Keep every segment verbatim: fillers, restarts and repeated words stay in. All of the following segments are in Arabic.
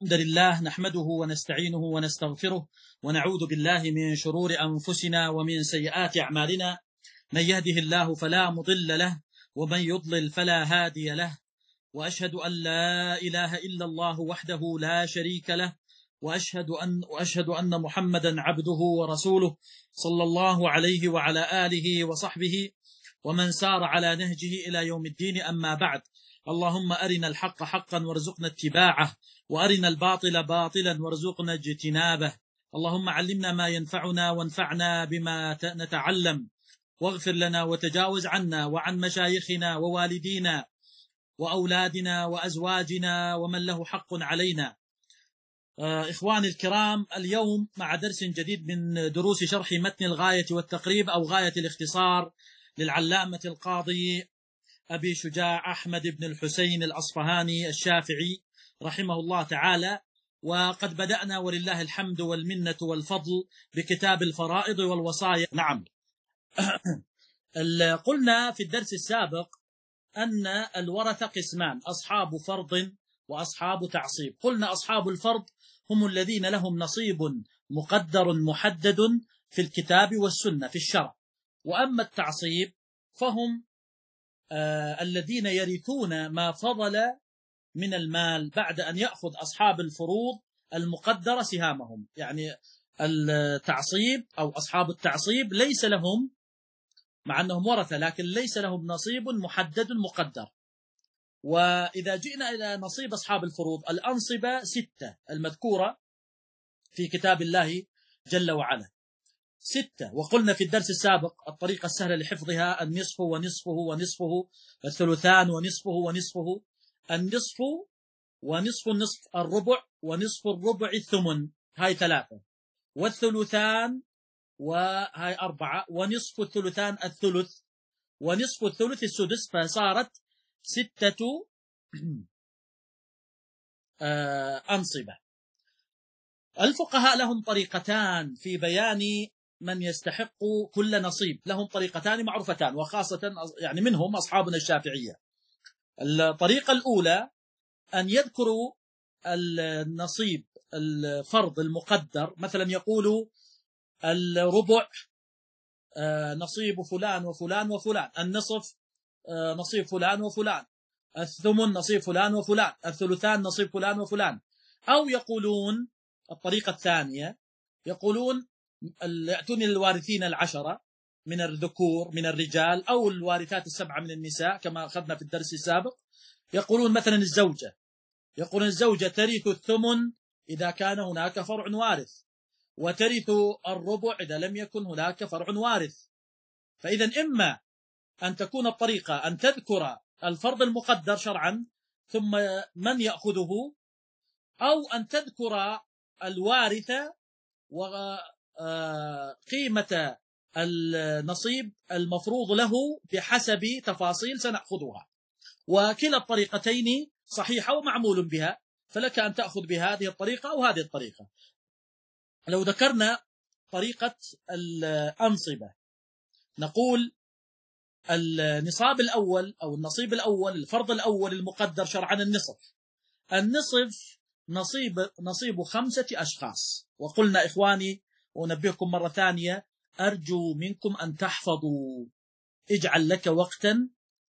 الحمد لله نحمده ونستعينه ونستغفره ونعوذ بالله من شرور أنفسنا ومن سيئات أعمالنا. من يهده الله فلا مضل له ومن يضلل فلا هادي له، وأشهد أن لا إله إلا الله وحده لا شريك له، وأشهد أن, وأشهد أن محمدا عبده ورسوله صلى الله عليه وعلى آله وصحبه ومن سار على نهجه إلى يوم الدين. أما بعد، اللهم أرنا الحق حقا وارزقنا اتباعه، وأرنا الباطل باطلا وارزقنا اجتنابه. اللهم علمنا ما ينفعنا وانفعنا بما نتعلم، واغفر لنا وتجاوز عنا وعن مشايخنا ووالدينا وأولادنا وأزواجنا ومن له حق علينا. إخواني الكرام، اليوم مع درس جديد من دروس شرح متن الغاية والتقريب أو غاية الاختصار للعلامة القاضي أبي شجاع أحمد بن الحسين الأصفهاني الشافعي رحمه الله تعالى. وقد بدأنا ولله الحمد والمنة والفضل بكتاب الفرائض والوصايا. نعم، قلنا في الدرس السابق أن الورثة قسمان: أصحاب فرض وأصحاب تعصيب. قلنا أصحاب الفرض هم الذين لهم نصيب مقدر محدد في الكتاب والسنة في الشرع، وأما التعصيب فهم آه الذين يرثون ما فضل من المال بعد أن يأخذ أصحاب الفروض المقدرة سهامهم. يعني التعصيب أو أصحاب التعصيب ليس لهم، مع أنهم ورثة، لكن ليس لهم نصيب محدد مقدر. وإذا جئنا إلى نصيب أصحاب الفروض، الأنصبة ستة المذكورة في كتاب الله جل وعلا ستة. وقلنا في الدرس السابق الطريقة السهلة لحفظها: النصف ونصفه ونصفه، الثلثان ونصفه ونصفه، النصف ونصف النصف الربع، ونصف الربع الثمن، هاي ثلاثة، والثلثان وهاي أربعة، ونصف الثلثان الثلث، ونصف الثلث السدس، فصارت ستة أنصبة. الفقهاء لهم طريقتان في بيان من يستحق كل نصيب، لهم طريقتان معروفتان، وخاصة يعني منهم أصحابنا الشافعية. الطريقة الأولى أن يذكروا النصيب الفرض المقدر، مثلا يقولوا الربع نصيب فلان وفلان وفلان، النصف نصيب فلان وفلان، الثمن نصيب فلان وفلان، الثلثان نصيب فلان وفلان. أو يقولون الطريقة الثانية، يقولون يأتون الوارثين العشرة من الذكور من الرجال، أو الوارثات السبعة من النساء كما أخذنا في الدرس السابق. يقولون مثلا الزوجة، يقولون الزوجة ترث الثمن إذا كان هناك فرع وارث، وترث الربع إذا لم يكن هناك فرع وارث. فإذا إما أن تكون الطريقة أن تذكر الفرض المقدر شرعا ثم من يأخذه، أو أن تذكر الوارث وقيمة النصيب المفروض له بحسب تفاصيل سنأخذها. وكلا الطريقتين صحيحة ومعمول بها، فلك أن تأخذ بهذه الطريقة أو هذه الطريقة. لو ذكرنا طريقة الأنصبة، نقول النصاب الأول أو النصيب الأول، الفرض الأول المقدر شرعا النصف. النصف نصيب نصيب خمسة أشخاص. وقلنا إخواني، ونبهكم مرة ثانية، أرجو منكم أن تحفظوا، اجعل لك وقتا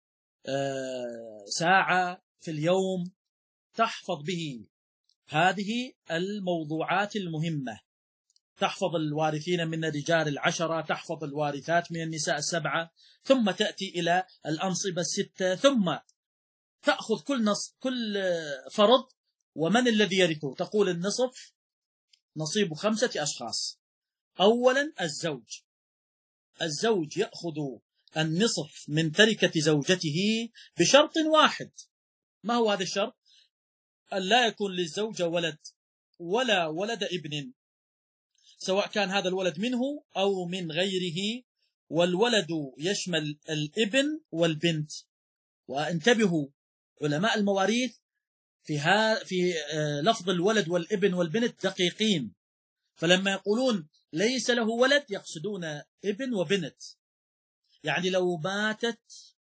ساعة في اليوم تحفظ به هذه الموضوعات المهمة. تحفظ الوارثين من الرجال العشرة، تحفظ الوارثات من النساء السبعة، ثم تأتي إلى الأنصبة الستة، ثم تأخذ كل نص كل فرض ومن الذي يرثه. تقول النصف نصيب خمسة أشخاص. أولا الزوج، الزوج يأخذ النصف من تركة زوجته بشرط واحد. ما هو هذا الشرط؟ أن لا يكون للزوجة ولد ولا ولد ابن، سواء كان هذا الولد منه أو من غيره، والولد يشمل الابن والبنت. وانتبهوا علماء المواريث في ها في لفظ الولد والابن والبنت دقيقين، فلما يقولون ليس له ولد يقصدون ابن وبنت. يعني لو ماتت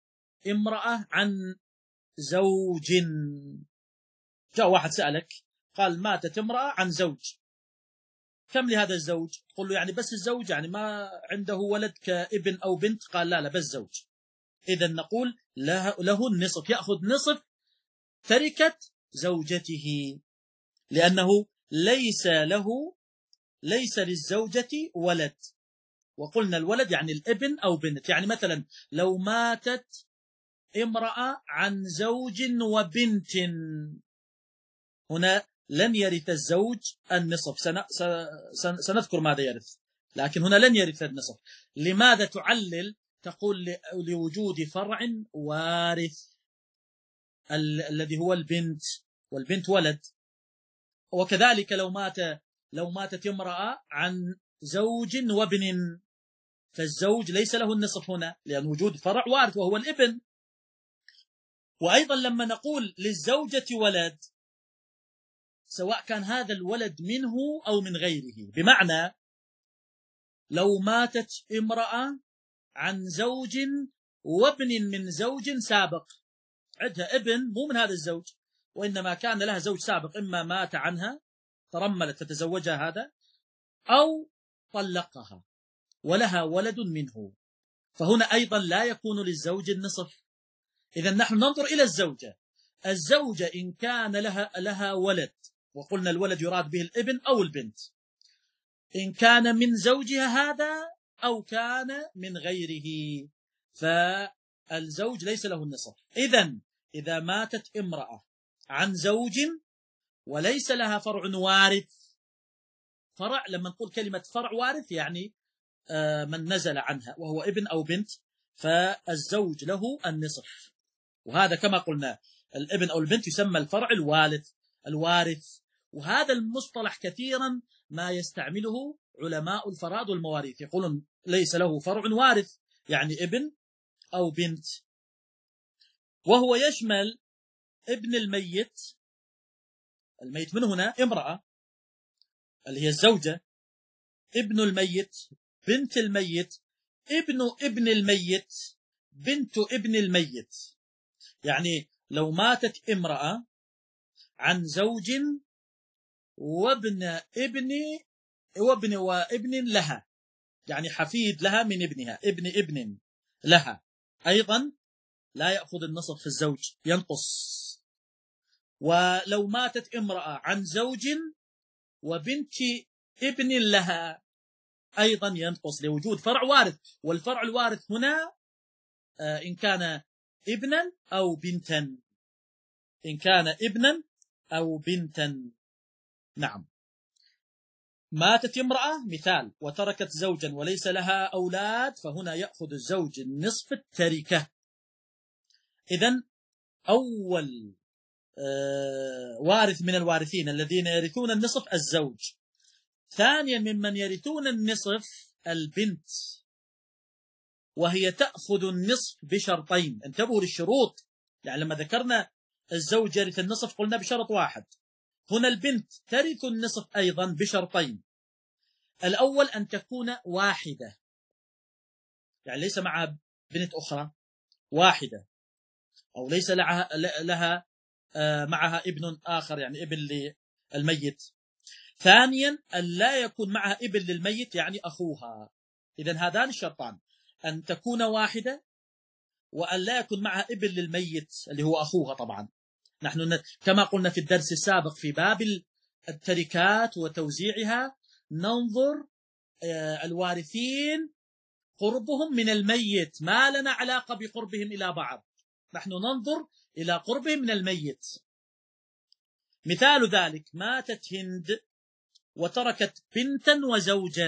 امرأة عن زوج، جاء واحد سألك قال ماتت امرأة عن زوج، كم لهذا الزوج؟ تقول له يعني بس الزوج، يعني ما عنده ولد كابن أو بنت؟ قال لا لا بس زوج. إذا نقول له, له النصف، يأخذ نصف تركة زوجته، لأنه ليس له ليس للزوجة ولد. وقلنا الولد يعني الابن أو بنت. يعني مثلا لو ماتت امرأة عن زوج وبنت، هنا لن يرث الزوج النصف. سنذكر ماذا يرث، لكن هنا لن يرث النصف. لماذا تعلل؟ تقول لوجود فرع وارث ال الذي هو البنت، والبنت ولد. وكذلك لو مات لو ماتت امرأة عن زوج وابن، فالزوج ليس له النصف هنا، لأن وجود فرع وارث وهو الابن. وأيضا لما نقول للزوجة ولد، سواء كان هذا الولد منه أو من غيره، بمعنى لو ماتت امرأة عن زوج وابن من زوج سابق، عندها ابن مو من هذا الزوج، وإنما كان لها زوج سابق، إما مات عنها ترملت فتزوجها هذا، أو طلقها ولها ولد منه، فهنا أيضا لا يكون للزوج النصف. إذا نحن ننظر إلى الزوجة. الزوجة إن كان لها لها ولد، وقلنا الولد يراد به الابن أو البنت، إن كان من زوجها هذا أو كان من غيره، فالزوج ليس له النصف. إذن إذا ماتت امرأة عن زوج وليس لها فرع وارث، فرع لما نقول كلمة فرع وارث يعني من نزل عنها وهو ابن أو بنت، فالزوج له النصف. وهذا كما قلنا الابن أو البنت يسمى الفرع الوارث الوارث وهذا المصطلح كثيرا ما يستعمله علماء الفرائض والمواريث، يقولون ليس له فرع وارث، يعني ابن أو بنت. وهو يشمل ابن الميت، الميت من هنا امرأة اللي هي الزوجة، ابن الميت، بنت الميت، ابن ابن الميت، بنت ابن الميت. يعني لو ماتت امرأة عن زوج وابن ابن وابن وابن لها، يعني حفيد لها من ابنها، ابن ابن لها، أيضا لا يأخذ النصف في الزوج، ينقص. ولو ماتت امرأة عن زوج وبنت ابن لها أيضا ينقص لوجود فرع وارث. والفرع الوارث هنا إن كان ابنا أو بنتا، إن كان ابنا أو بنتا. نعم. ماتت امرأة مثال وتركت زوجا وليس لها أولاد، فهنا يأخذ الزوج النصف التركة. إذن أول آه وارث من الوارثين الذين يرثون النصف الزوج. ثانيا ممن يرثون النصف البنت، وهي تأخذ النصف بشرطين. انتبهوا للشروط، يعني لما ذكرنا الزوج يرث النصف قلنا بشرط واحد، هنا البنت ترث النصف أيضا بشرطين. الأول أن تكون واحدة، يعني ليس معها بنت أخرى، واحدة، أو ليس لها, لها معها ابن آخر، يعني ابن للميت. ثانيا أن لا يكون معها ابن للميت، يعني أخوها. إذن هذان الشرطان، أن تكون واحدة، وأن لا يكون معها ابن للميت اللي هو أخوها. طبعا نحن كما قلنا في الدرس السابق في باب التركات وتوزيعها، ننظر الوارثين قربهم من الميت، ما لنا علاقة بقربهم إلى بعض، نحن ننظر إلى قربهم من الميت. مثال ذلك ماتت هند وتركت بنتا وزوجا،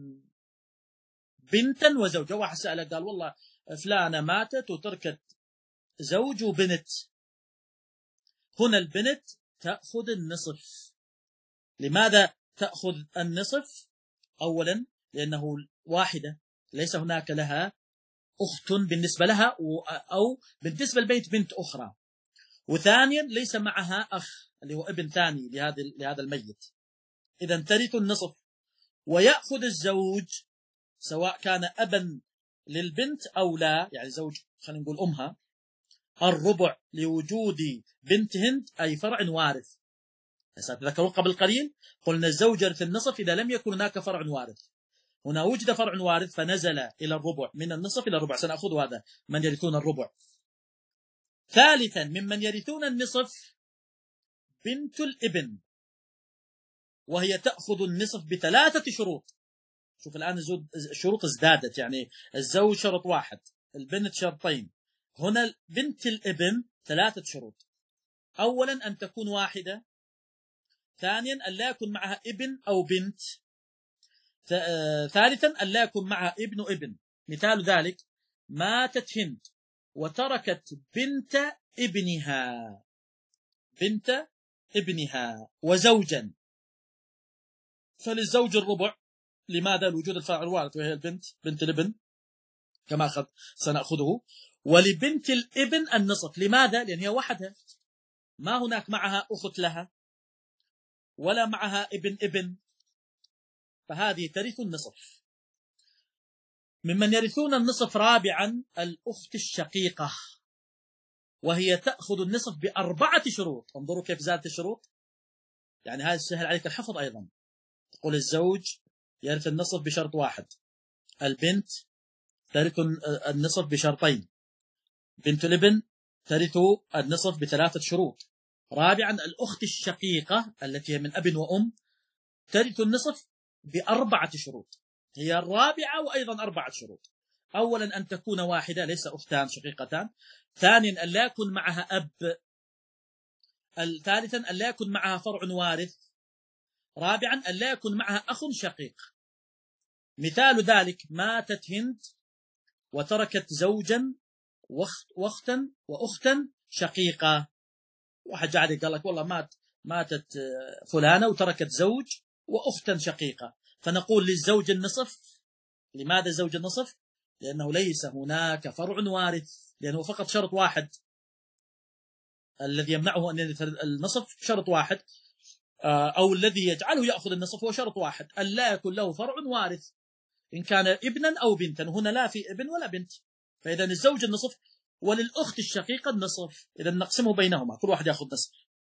بنتا وزوجا. واحد سأله قال والله فلانة ماتت وتركت زوج وبنت، هنا البنت تأخذ النصف. لماذا تأخذ النصف؟ أولا لأنه واحدة، ليس هناك لها أخت بالنسبة لها أو بالنسبة لبيت بنت أخرى. وثانيا ليس معها أخ اللي هو ابن ثاني لهذا لهذا الميت. إذا ترث النصف. ويأخذ الزوج سواء كان أبا للبنت أو لا، يعني زوج خلينا نقول أمها، الربع لوجود بنت هند أي فرع وارث. تذكروا قبل قليل قلنا الزوج يرث النصف إذا لم يكن هناك فرع وارث. هنا وجد فرع وارث فنزل إلى الربع، من النصف إلى الربع. سنأخذ هذا من يرثون الربع. ثالثا ممن يرثون النصف بنت الابن، وهي تأخذ النصف بثلاثة شروط. شوف الآن الشروط ازدادت، يعني الزوج شرط واحد، البنت شرطين، هنا بنت الابن ثلاثة شروط. أولا أن تكون واحدة، ثانيا أن لا يكون معها ابن أو بنت، ثالثا أن لا يكون معها ابن ابن. مثال ذلك ماتت هند وتركت بنت ابنها، بنت ابنها وزوجا، فللزوج الربع. لماذا؟ لوجود الفاعل الوارث وهي البنت، بنت الابن كما أخذ سنأخذه. ولبنت الابن النصف. لماذا؟ لأن هي وحدها، ما هناك معها أخت لها ولا معها ابن ابن، فهذه ترث النصف. ممن يرثون النصف رابعا الأخت الشقيقة، وهي تأخذ النصف بأربعة شروط. انظروا كيف زادت الشروط، يعني هذا سهل عليك الحفظ أيضا. تقول الزوج يرث النصف بشرط واحد، البنت ترث النصف بشرطين، بنت الابن ترث النصف بثلاثة شروط. رابعا الأخت الشقيقة التي هي من أب وأم ترث النصف بأربعة شروط، هي الرابعة وأيضا أربعة شروط. أولا أن تكون واحدة ليس أختان شقيقتان، ثانيا أن لا يكون معها أب، ثالثا أن لا يكون معها فرع وارث، رابعا أن لا يكون معها أخ شقيق. مثال ذلك ماتت هند وتركت زوجا واختا واختا شقيقة. واحد جاء قال لك والله مات ماتت فلانة وتركت زوج واختا شقيقة، فنقول للزوج النصف. لماذا الزوج النصف؟ لأنه ليس هناك فرع وارث، لأنه فقط شرط واحد الذي يمنعه أن يرث النصف، شرط واحد، أو الذي يجعله يأخذ النصف هو شرط واحد، أن لا يكون له فرع وارث إن كان ابنا أو بنتا. هنا لا في ابن ولا بنت، فإذا الزوج النصف وللأخت الشقيقة النصف. إذا نقسمه بينهما، كل واحد يأخذ نصف.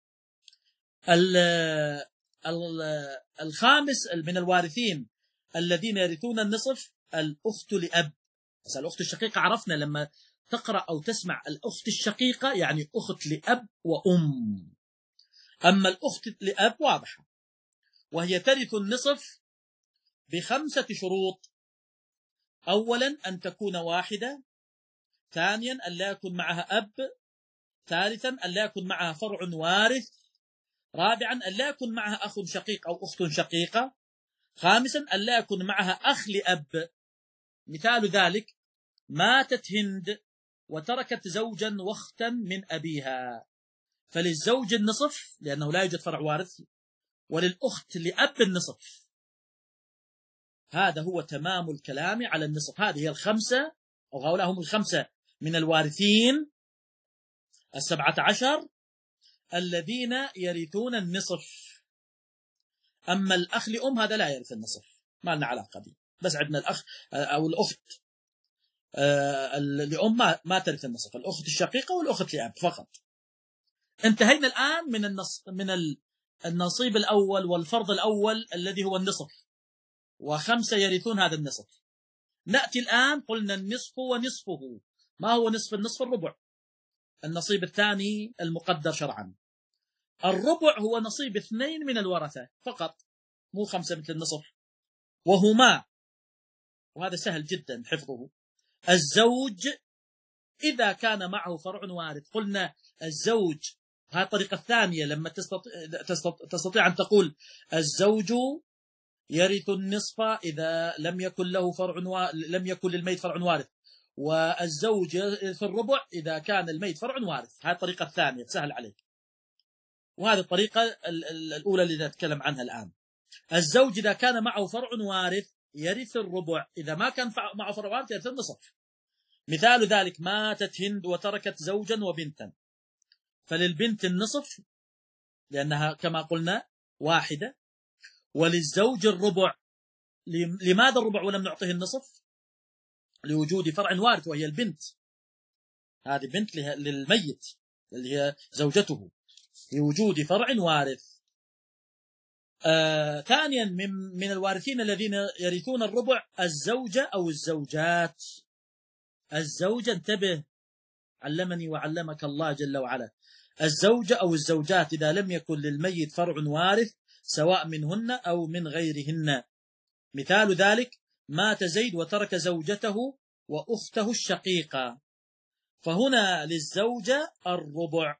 الخامس من الوارثين الذين يرثون النصف الأخت لأب. بس الأخت الشقيقة عرفنا لما تقرأ أو تسمع الأخت الشقيقة يعني أخت لأب وأم. أما الأخت لأب واضحة، وهي ترث النصف بخمسة شروط. أولا أن تكون واحدة، ثانيا أن لا يكون معها أب، ثالثا أن لا يكون معها فرع وارث، رابعا أن لا يكون معها أخ شقيق أو أخت شقيقة، خامسا أن لا يكون معها أخ لأب. مثال ذلك ماتت هند وتركت زوجا واختا من أبيها، فللزوج النصف لأنه لا يوجد فرع وارث، وللأخت لأب النصف. هذا هو تمام الكلام على النصف. هذه هي الخمسة، أو هؤلاء هم الخمسة من الوارثين السبعة عشر الذين يرثون النصف. أما الأخ لأم هذا لا يرث النصف، ما لنا علاقة به، بس عندنا الأخ أو الأخت لأم ما ما ترث النصف، الأخت الشقيقة والأخت لأب فقط. انتهينا الآن من النص من النصيب الأول والفرض الأول الذي هو النصف، وخمسة يرثون هذا النصف. نأتي الآن قلنا النصف ونصفه. ما هو نصف النصف؟ الربع، النصيب الثاني المقدر شرعا. الربع هو نصيب اثنين من الورثة فقط، مو خمسة مثل النصف، وهما، وهذا سهل جدا حفظه، الزوج إذا كان معه فرع وارث. قلنا الزوج، هذه الطريقة الثانية لما تستطيع, تستطيع أن تقول الزوج يرث النصف إذا لم يكن له فرع و... لم يكن للميت فرع وارث، والزوج يرث الربع إذا كان الميت فرع وارث. هذه الطريقة الثانية تسهل عليك، وهذه الطريقة الأولى اللي نتكلم عنها الآن. الزوج إذا كان معه فرع وارث يرث الربع، إذا ما كان معه فرع وارث يرث النصف. مثال ذلك ماتت هند وتركت زوجا وبنتا، فللبنت النصف لأنها كما قلنا واحدة، وللزوج الربع. لماذا الربع ولم نعطيه النصف؟ لوجود فرع وارث وهي البنت، هذه بنت للميت اللي هي زوجته، لوجود فرع وارث. آه ثانيا من, من الوارثين الذين يرثون الربع الزوجة أو الزوجات. الزوجة، انتبه، علمني وعلمك الله جل وعلا، الزوجة أو الزوجات إذا لم يكن للميت فرع وارث سواء منهن أو من غيرهن. مثال ذلك مات زيد وترك زوجته وأخته الشقيقة، فهنا للزوجة الربع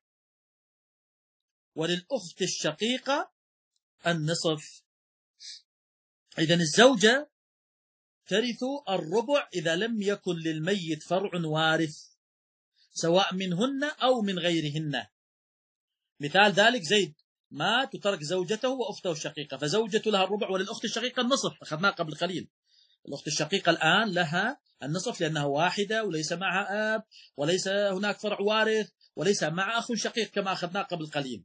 وللأخت الشقيقة النصف. إذن الزوجة ترث الربع إذا لم يكن للميت فرع وارث سواء منهن أو من غيرهن. مثال ذلك زيد مات وترك زوجته وأخته الشقيقة، فزوجته لها الربع وللأخت الشقيقة النصف، أخذناه قبل قليل. الأخت الشقيقة الآن لها النصف لأنها واحدة وليس معها أب وليس هناك فرع وارث وليس مع أخ شقيق كما أخذناه قبل قليل.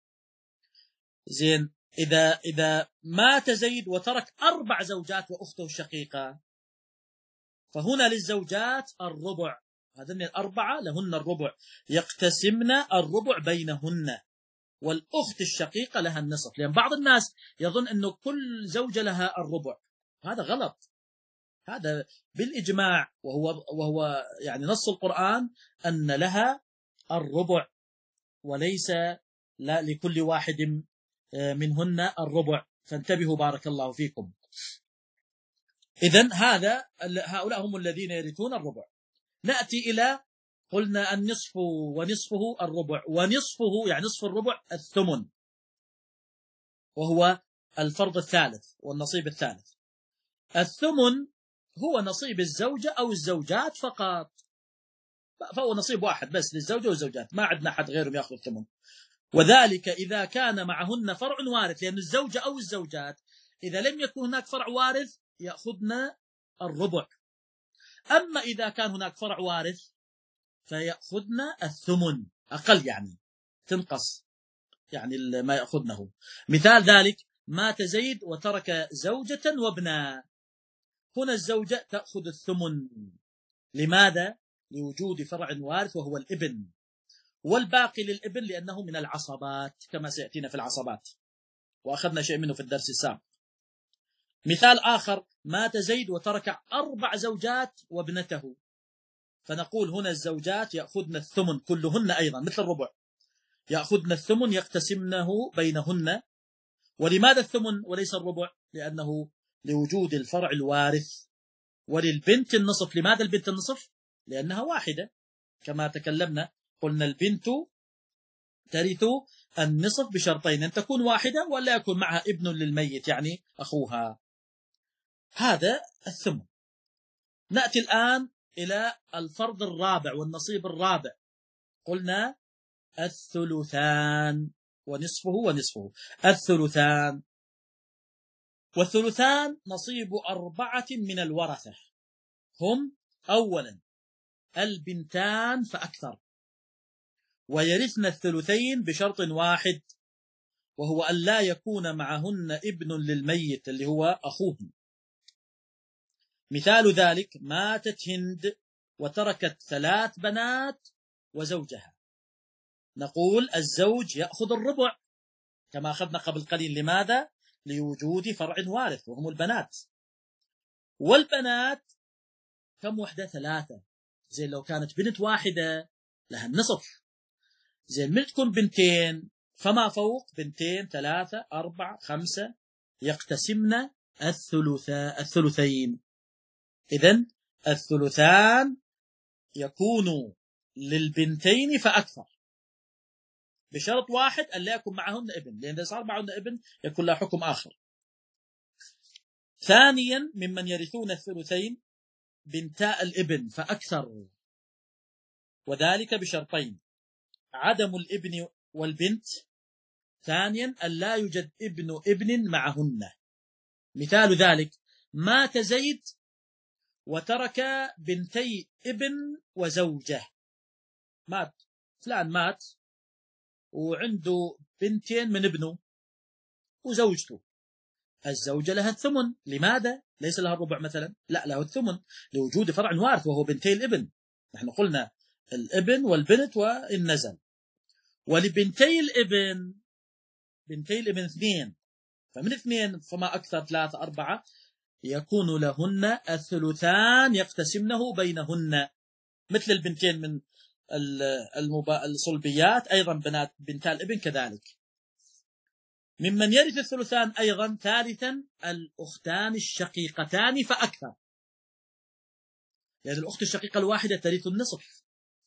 زين، إذا إذا مات زيد وترك أربع زوجات وأخته الشقيقة فهنا للزوجات الربع، هذين الأربعة لهن الربع، يقتسمن الربع بينهن، والأخت الشقيقة لها النصف. لأن بعض الناس يظن أنه كل زوجة لها الربع، هذا غلط، هذا بالإجماع وهو وهو يعني نص القرآن أن لها الربع وليس لا لكل واحد منهن الربع، فانتبهوا بارك الله فيكم. إذن هذا هؤلاء هم الذين يرثون الربع. نأتي إلى قلنا النصف ونصفه الربع، ونصفه يعني نصف الربع الثمن، وهو الفرض الثالث والنصيب الثالث. الثمن هو نصيب الزوجة أو الزوجات فقط، فهو نصيب واحد بس للزوجة والزوجات، ما عندنا حد غيرهم يأخذ الثمن، وذلك إذا كان معهن فرع وارث، لأن الزوجة أو الزوجات إذا لم يكن هناك فرع وارث يأخذن الربع، أما إذا كان هناك فرع وارث فيأخذن الثمن أقل، يعني تنقص يعني ما يأخذنه. مثال ذلك مات زيد وترك زوجة وابنا، هنا الزوجة تأخذ الثمن، لماذا؟ لوجود فرع وارث وهو الابن، والباقي للابن لأنه من العصبات كما سيأتينا في العصبات، وأخذنا شيء منه في الدرس السابق. مثال آخر مات زيد وترك أربع زوجات وابنته، فنقول هنا الزوجات يأخذن الثمن كلهن أيضا مثل الربع، يأخذن الثمن يقتسمنه بينهن. ولماذا الثمن وليس الربع؟ لأنه لوجود الفرع الوارث. وللبنت النصف، لماذا البنت النصف؟ لأنها واحدة كما تكلمنا، قلنا البنت ترث النصف بشرطين، أن تكون واحدة ولا يكون معها ابن للميت يعني أخوها. هذا الثمن. نأتي الآن إلى الفرض الرابع والنصيب الرابع، قلنا الثلثان ونصفه ونصفه. الثلثان، والثلثان نصيب أربعة من الورثة، هم أولا البنتان فأكثر، ويرثن الثلثين بشرط واحد، وهو أن لا يكون معهن ابن للميت اللي هو أخوهم. مثال ذلك ماتت هند وتركت ثلاث بنات وزوجها، نقول الزوج يأخذ الربع كما أخذنا قبل قليل، لماذا؟ لوجود فرع وارث وهم البنات. والبنات كم وحدة؟ ثلاثة. زي لو كانت بنت واحدة لها النصف، زي من تكون بنتين فما فوق، بنتين ثلاثة أربعة خمسة يقتسمن الثلثا الثلثين. إذن الثلثان يكون للبنتين فأكثر بشرط واحد أن لا يكون معهن ابن، لأن إذا صار معهن ابن يكون له حكم آخر. ثانيا ممن يرثون الثلثين بنتاء الابن فأكثر، وذلك بشرطين: عدم الابن والبنت، ثانيا أن لا يوجد ابن ابن معهن. مثال ذلك مات زيد وترك بنتي ابن وزوجة، مات فلان مات وعنده بنتين من ابنه وزوجته، الزوجة لها الثمن، لماذا؟ ليس لها الربع مثلا، لا، له الثمن لوجود فرع وارث وهو بنتي الابن، نحن قلنا الابن والبنت وإن نزل. ولبنتي الابن، بنتي الابن اثنين، فمن اثنين فما أكثر، ثلاثة، أربعة، يكون لهن الثلثان يقتسمنه بينهن، مثل البنتين من الصلبيات، أيضا بنات بنتا الابن كذلك. ممن يرث الثلثان أيضا ثالثا الأختان الشقيقتان فأكثر، لأن يعني الأخت الشقيقة الواحدة ترث النصف،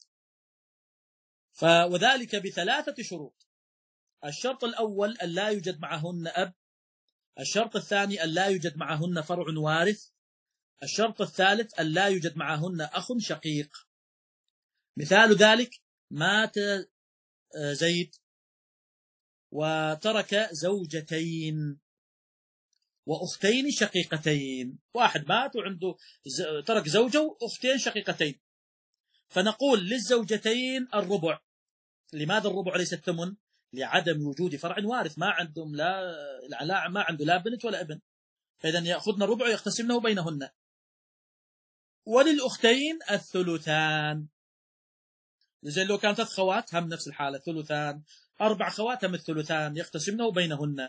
وذلك بثلاثة شروط. الشرط الأول أن لا يوجد معهن أب، الشرط الثاني أن لا يوجد معهن فرع وارث، الشرط الثالث أن لا يوجد معهن أخ شقيق. مثال ذلك: مات زيد وترك زوجتين وأختين شقيقتين، واحد مات وعنده ترك زوجة وأختين شقيقتين، فنقول للزوجتين الربع. لماذا الربع ليس الثمن؟ لعدم وجود فرع وارث، ما عندهم لا, لا ما عنده لا بنت ولا ابن، فإذا يأخذن الربع ويقتسمنه بينهن. وللأختين الثلثان، زي لو كانت ثلاث خوات هم نفس الحالة ثلثان، أربع خوات هم الثلثان يقتسمنه بينهن.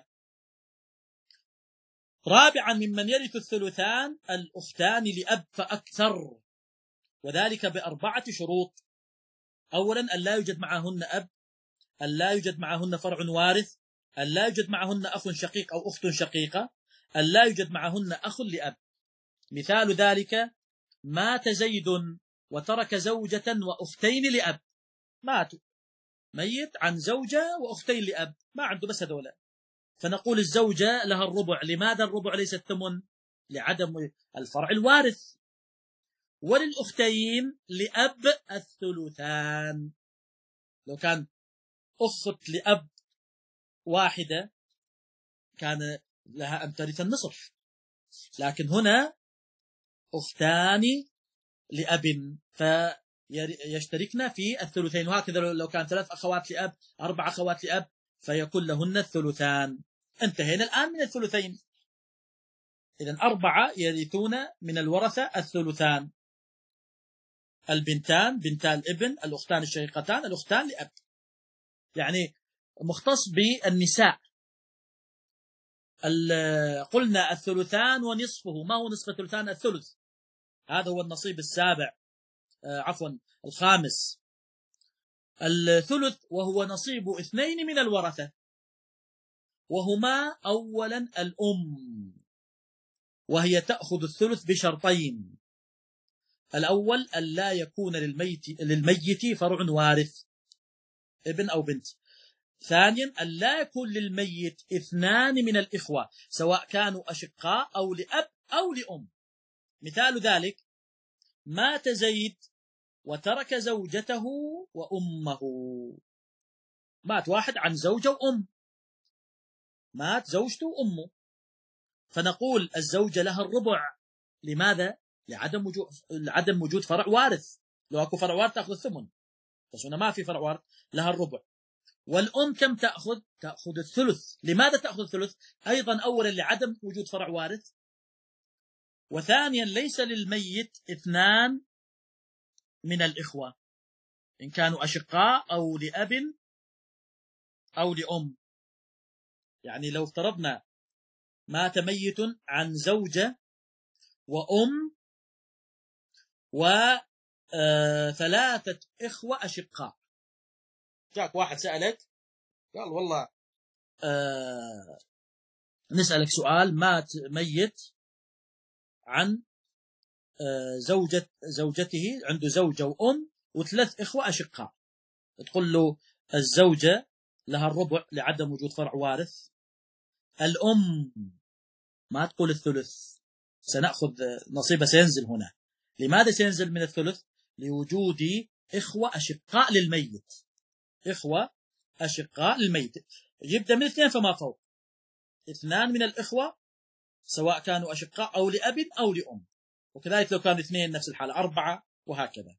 رابعا ممن يرث الثلثان الأختان لأب فأكثر، وذلك بأربعة شروط. أولا أن لا يوجد معهن أب، أن لا يوجد معهن فرع وارث، أن لا يوجد معهن أخ شقيق أو أخت شقيقة، أن لا يوجد معهن أخ لأب. مثال ذلك: مات زيد وترك زوجة وأختين لأب، مات ميت عن زوجة وأختين لأب، ما عنده بس هذولا، فنقول الزوجة لها الربع. لماذا الربع ليس الثمن؟ لعدم الفرع الوارث. وللأختين لأب الثلثان، لو كان أخت لأب واحدة كان لها أن ترث النصف، لكن هنا أختان لأب فيشتركن في الثلثين، وهكذا لو كان ثلاث أخوات لأب، أربع أخوات لأب، فيكون لهن الثلثان. انتهينا الآن من الثلثين. إذن أربعة يرثون من الورثة الثلثان: البنتان، بنتا الابن، الأختان الشقيقتان، الأختان لأب، يعني مختص بالنساء. قلنا الثلثان ونصفه. ما هو نصف الثلثان؟ الثلث، هذا هو النصيب السابع، آه عفوا الخامس. الثلث وهو نصيب اثنين من الورثة، وهما أولا الأم، وهي تأخذ الثلث بشرطين: الأول أن لا يكون للميت, للميت فرع وارث ابن أو بنت. ثانيا أن لا يكون للميت اثنان من الإخوة سواء كانوا أشقاء أو لأب أو لأم. مثال ذلك: مات زيد وترك زوجته وأمه، مات واحد عن زوجة وأم، مات زوجته وأمه، فنقول الزوجة لها الربع. لماذا؟ لعدم وجود لعدم وجود فرع وارث. لو أكو فرع وارث تأخذ الثمن، بس هنا ما في فرع وارث، لها الربع. والأم كم تأخذ؟ تأخذ الثلث. لماذا تأخذ الثلث؟ أيضا أولا لعدم وجود فرع وارث، وثانيا ليس للميت اثنان من الإخوة إن كانوا أشقاء أو لأب أو لأم. يعني لو افترضنا مات ميت عن زوجة وأم وثلاثة إخوة أشقاء، جاك واحد سألك قال والله آه نسألك سؤال: مات ميت عن آه زوجة زوجته، عنده زوجة وأم وثلاث إخوة أشقاء، تقول له الزوجة لها الربع لعدم وجود فرع وارث، الأم ما تقول الثلث، سنأخذ نصيبه سينزل هنا. لماذا سينزل من الثلث؟ لوجود إخوة أشقاء للميت، إخوة أشقاء للميت، يبدأ من اثنين فما فوق، اثنان من الإخوة سواء كانوا أشقاء أو لأب أو لأم، وكذلك لو كانوا اثنين نفس الحالة، أربعة، وهكذا.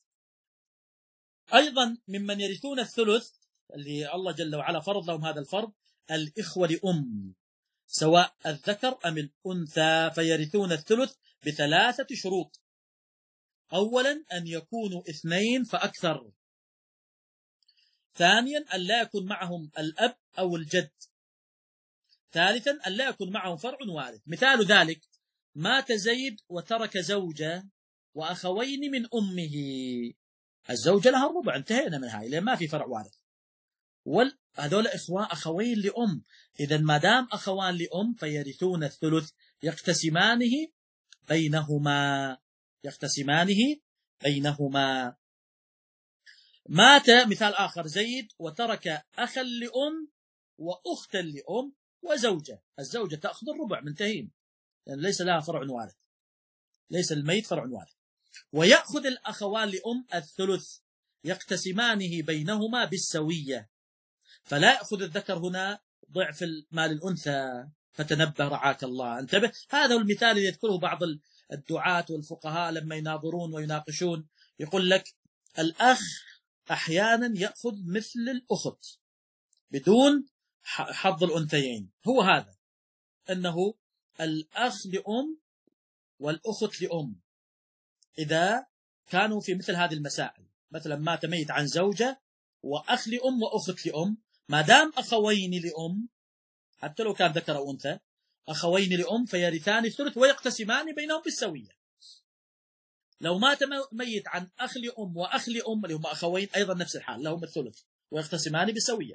أيضا ممن يرثون الثلث اللي الله جل وعلا فرض لهم هذا الفرض الإخوة لأم، سواء الذكر أم الأنثى، فيرثون الثلث بثلاثة شروط: أولا أن يكونوا اثنين فأكثر، ثانيا أن لا يكون معهم الأب أو الجد، ثالثا أن لا يكون معهم فرع وارث. مثال ذلك: مات زيد وترك زوجة وأخوين من أمه. الزوجة لها الربع، انتهينا من هاي لأن ما في فرع وارث. وهذول إخوان أخوين لأم، إذا ما دام أخوان لأم فيرثون الثلث، يقتسمانه بينهما يقتسمانه بينهما. مات مثال آخر: زيد وترك أخا لأم وأختا لأم وزوجة. الزوجة تأخذ الربع، منتهين، يعني ليس لها فرع وارث، ليس الميت فرع وارث. ويأخذ الأخوان لأم الثلث، يقتسمانه بينهما بالسوية، فلا يأخذ الذكر هنا ضعف المال الأنثى. فتنبه رعاك الله، انتبه. هذا هو المثال اللي يذكره بعض الدعاة والفقهاء لما يناظرون ويناقشون، يقول لك الأخ أحيانا يأخذ مثل الأخت بدون حظ الأنثيين. هو هذا، أنه الأخ لأم والأخت لأم إذا كانوا في مثل هذه المسائل، مثلا مات ميت عن زوجة وأخ لأم وأخت لأم، ما دام أخوين لأم حتى لو كان ذكر أو أنثى، أخوين لأم فيرثان الثلث ويقتسمان بينهم بالسوية. لو مات ميت عن أخ لأم وأخ لأم اللي هم أخوين أيضا نفس الحال، لهم الثلث ويقتسمان بالسوية.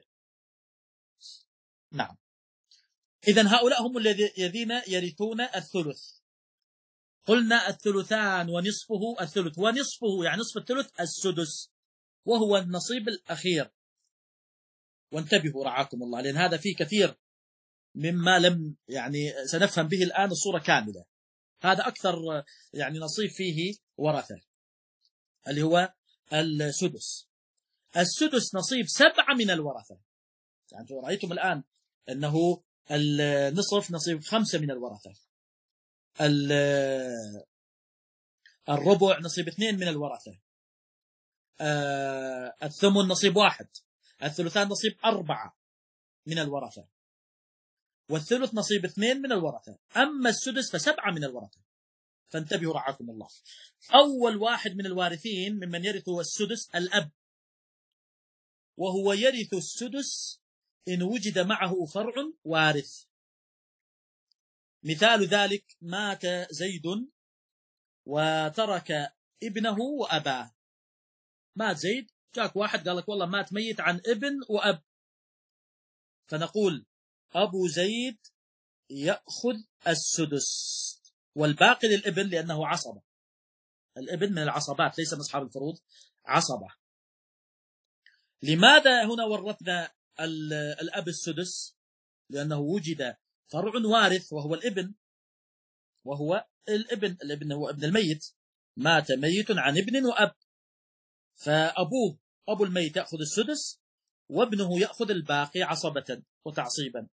نعم. إذن هؤلاء هم الذين يرثون الثلث. قلنا الثلثان ونصفه. الثلث ونصفه يعني نصف الثلث السدس، وهو النصيب الأخير. وانتبهوا رعاكم الله، لأن هذا فيه كثير مما لم يعني سنفهم به الآن الصورة كاملة. هذا أكثر يعني نصيب فيه ورثة، اللي هو السدس. السدس نصيب سبعة من الورثة. يعني رأيتم الآن أنه النصف نصيب خمسة من الورثة، الربع نصيب اثنين من الورثة، الثمن نصيب واحد، الثلثان نصيب أربعة من الورثة، والثلث نصيب اثنين من الورثة. أما السدس فسبعة من الورثة. فانتبهوا رعاكم الله. أول واحد من الوارثين ممن يرث السدس الأب، وهو يرث السدس إن وجد معه فرع وارث. مثال ذلك: مات زيد وترك ابنه وأباه. مات زيد، جاك واحد قال لك والله مات ميت عن ابن وأب، فنقول أبو زيد يأخذ السدس والباقي للابن لأنه عصبة. الابن من العصبات، ليس من أصحاب الفروض، عصبة. لماذا هنا ورثنا الأب السدس؟ لأنه وجد فرع وارث وهو الابن، وهو الابن الابن هو ابن الميت. مات ميت عن ابن وأب، فأبوه أبو الميت يأخذ السدس وابنه يأخذ الباقي عصبة وتعصيبا.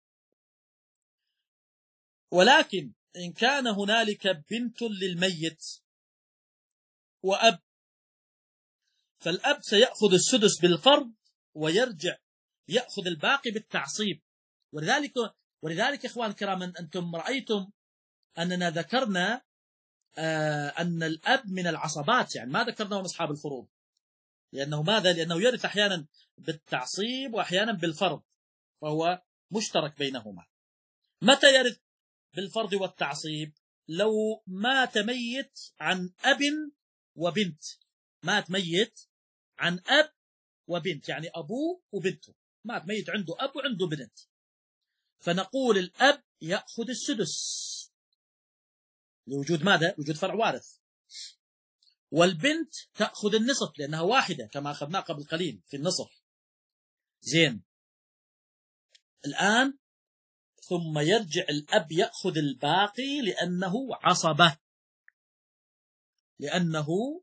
ولكن إن كان هنالك بنت للميت وأب، فالأب سيأخذ السدس بالفرض ويرجع يأخذ الباقي بالتعصيب. ولذلك ولذلك إخوان الكرام، أنتم رأيتم أننا ذكرنا آه أن الأب من العصبات، يعني ما ذكرناه من أصحاب الفروض، لأنه ماذا؟ لأنه يرث أحيانا بالتعصيب وأحيانا بالفرض، فهو مشترك بينهما. متى يرث بالفرض والتعصيب؟ لو مات ميت عن أب وبنت. مات ميت عن أب وبنت، يعني أبوه وبنته، مات ميت عنده أب وعنده بنت، فنقول الأب يأخذ السدس لوجود ماذا؟ وجود فرع وارث. والبنت تأخذ النصف لأنها واحدة كما أخذنا قبل قليل في النصف. زين، الآن ثم يرجع الأب يأخذ الباقي لأنه عصبة، لأنه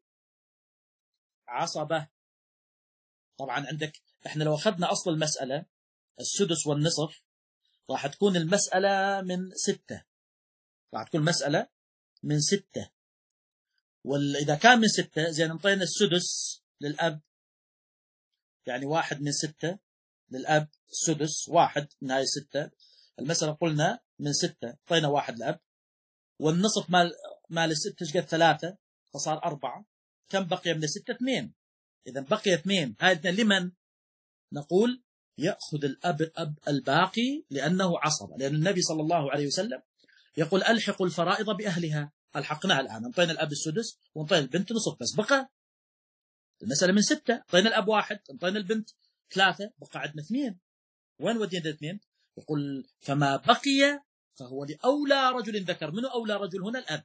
عصبة. طبعا عندك احنا لو أخذنا أصل المسألة السدس والنصف راح تكون المسألة من ستة، راح تكون مسألة من ستة. وإذا كان من ستة زين انطينا السدس للأب، يعني واحد من ستة للأب، السدس واحد من هاي الستة. المسألة قلنا من ستة، انطينا واحد للأب، والنصف مال مال الستة ايش قد؟ ثلاثة، فصار أربعة. كم بقي من الستة؟ اثنين. إذا بقي اثنين، هاي اثنين لمن؟ نقول يأخذ الأب أب الباقي لأنه عصبة، لأن النبي صلى الله عليه وسلم يقول ألحقوا الفرائض بأهلها. ألحقناها الآن، انطينا الأب السدس وانطينا البنت نصف، بس بقى المسألة من ستة، انطينا الأب واحد، انطينا البنت ثلاثة، بقى عندنا اثنين. وين ودينا الاثنين؟ يقول فما بقي فهو لأولى رجل ذكر. منه أولى رجل هنا؟ الأب.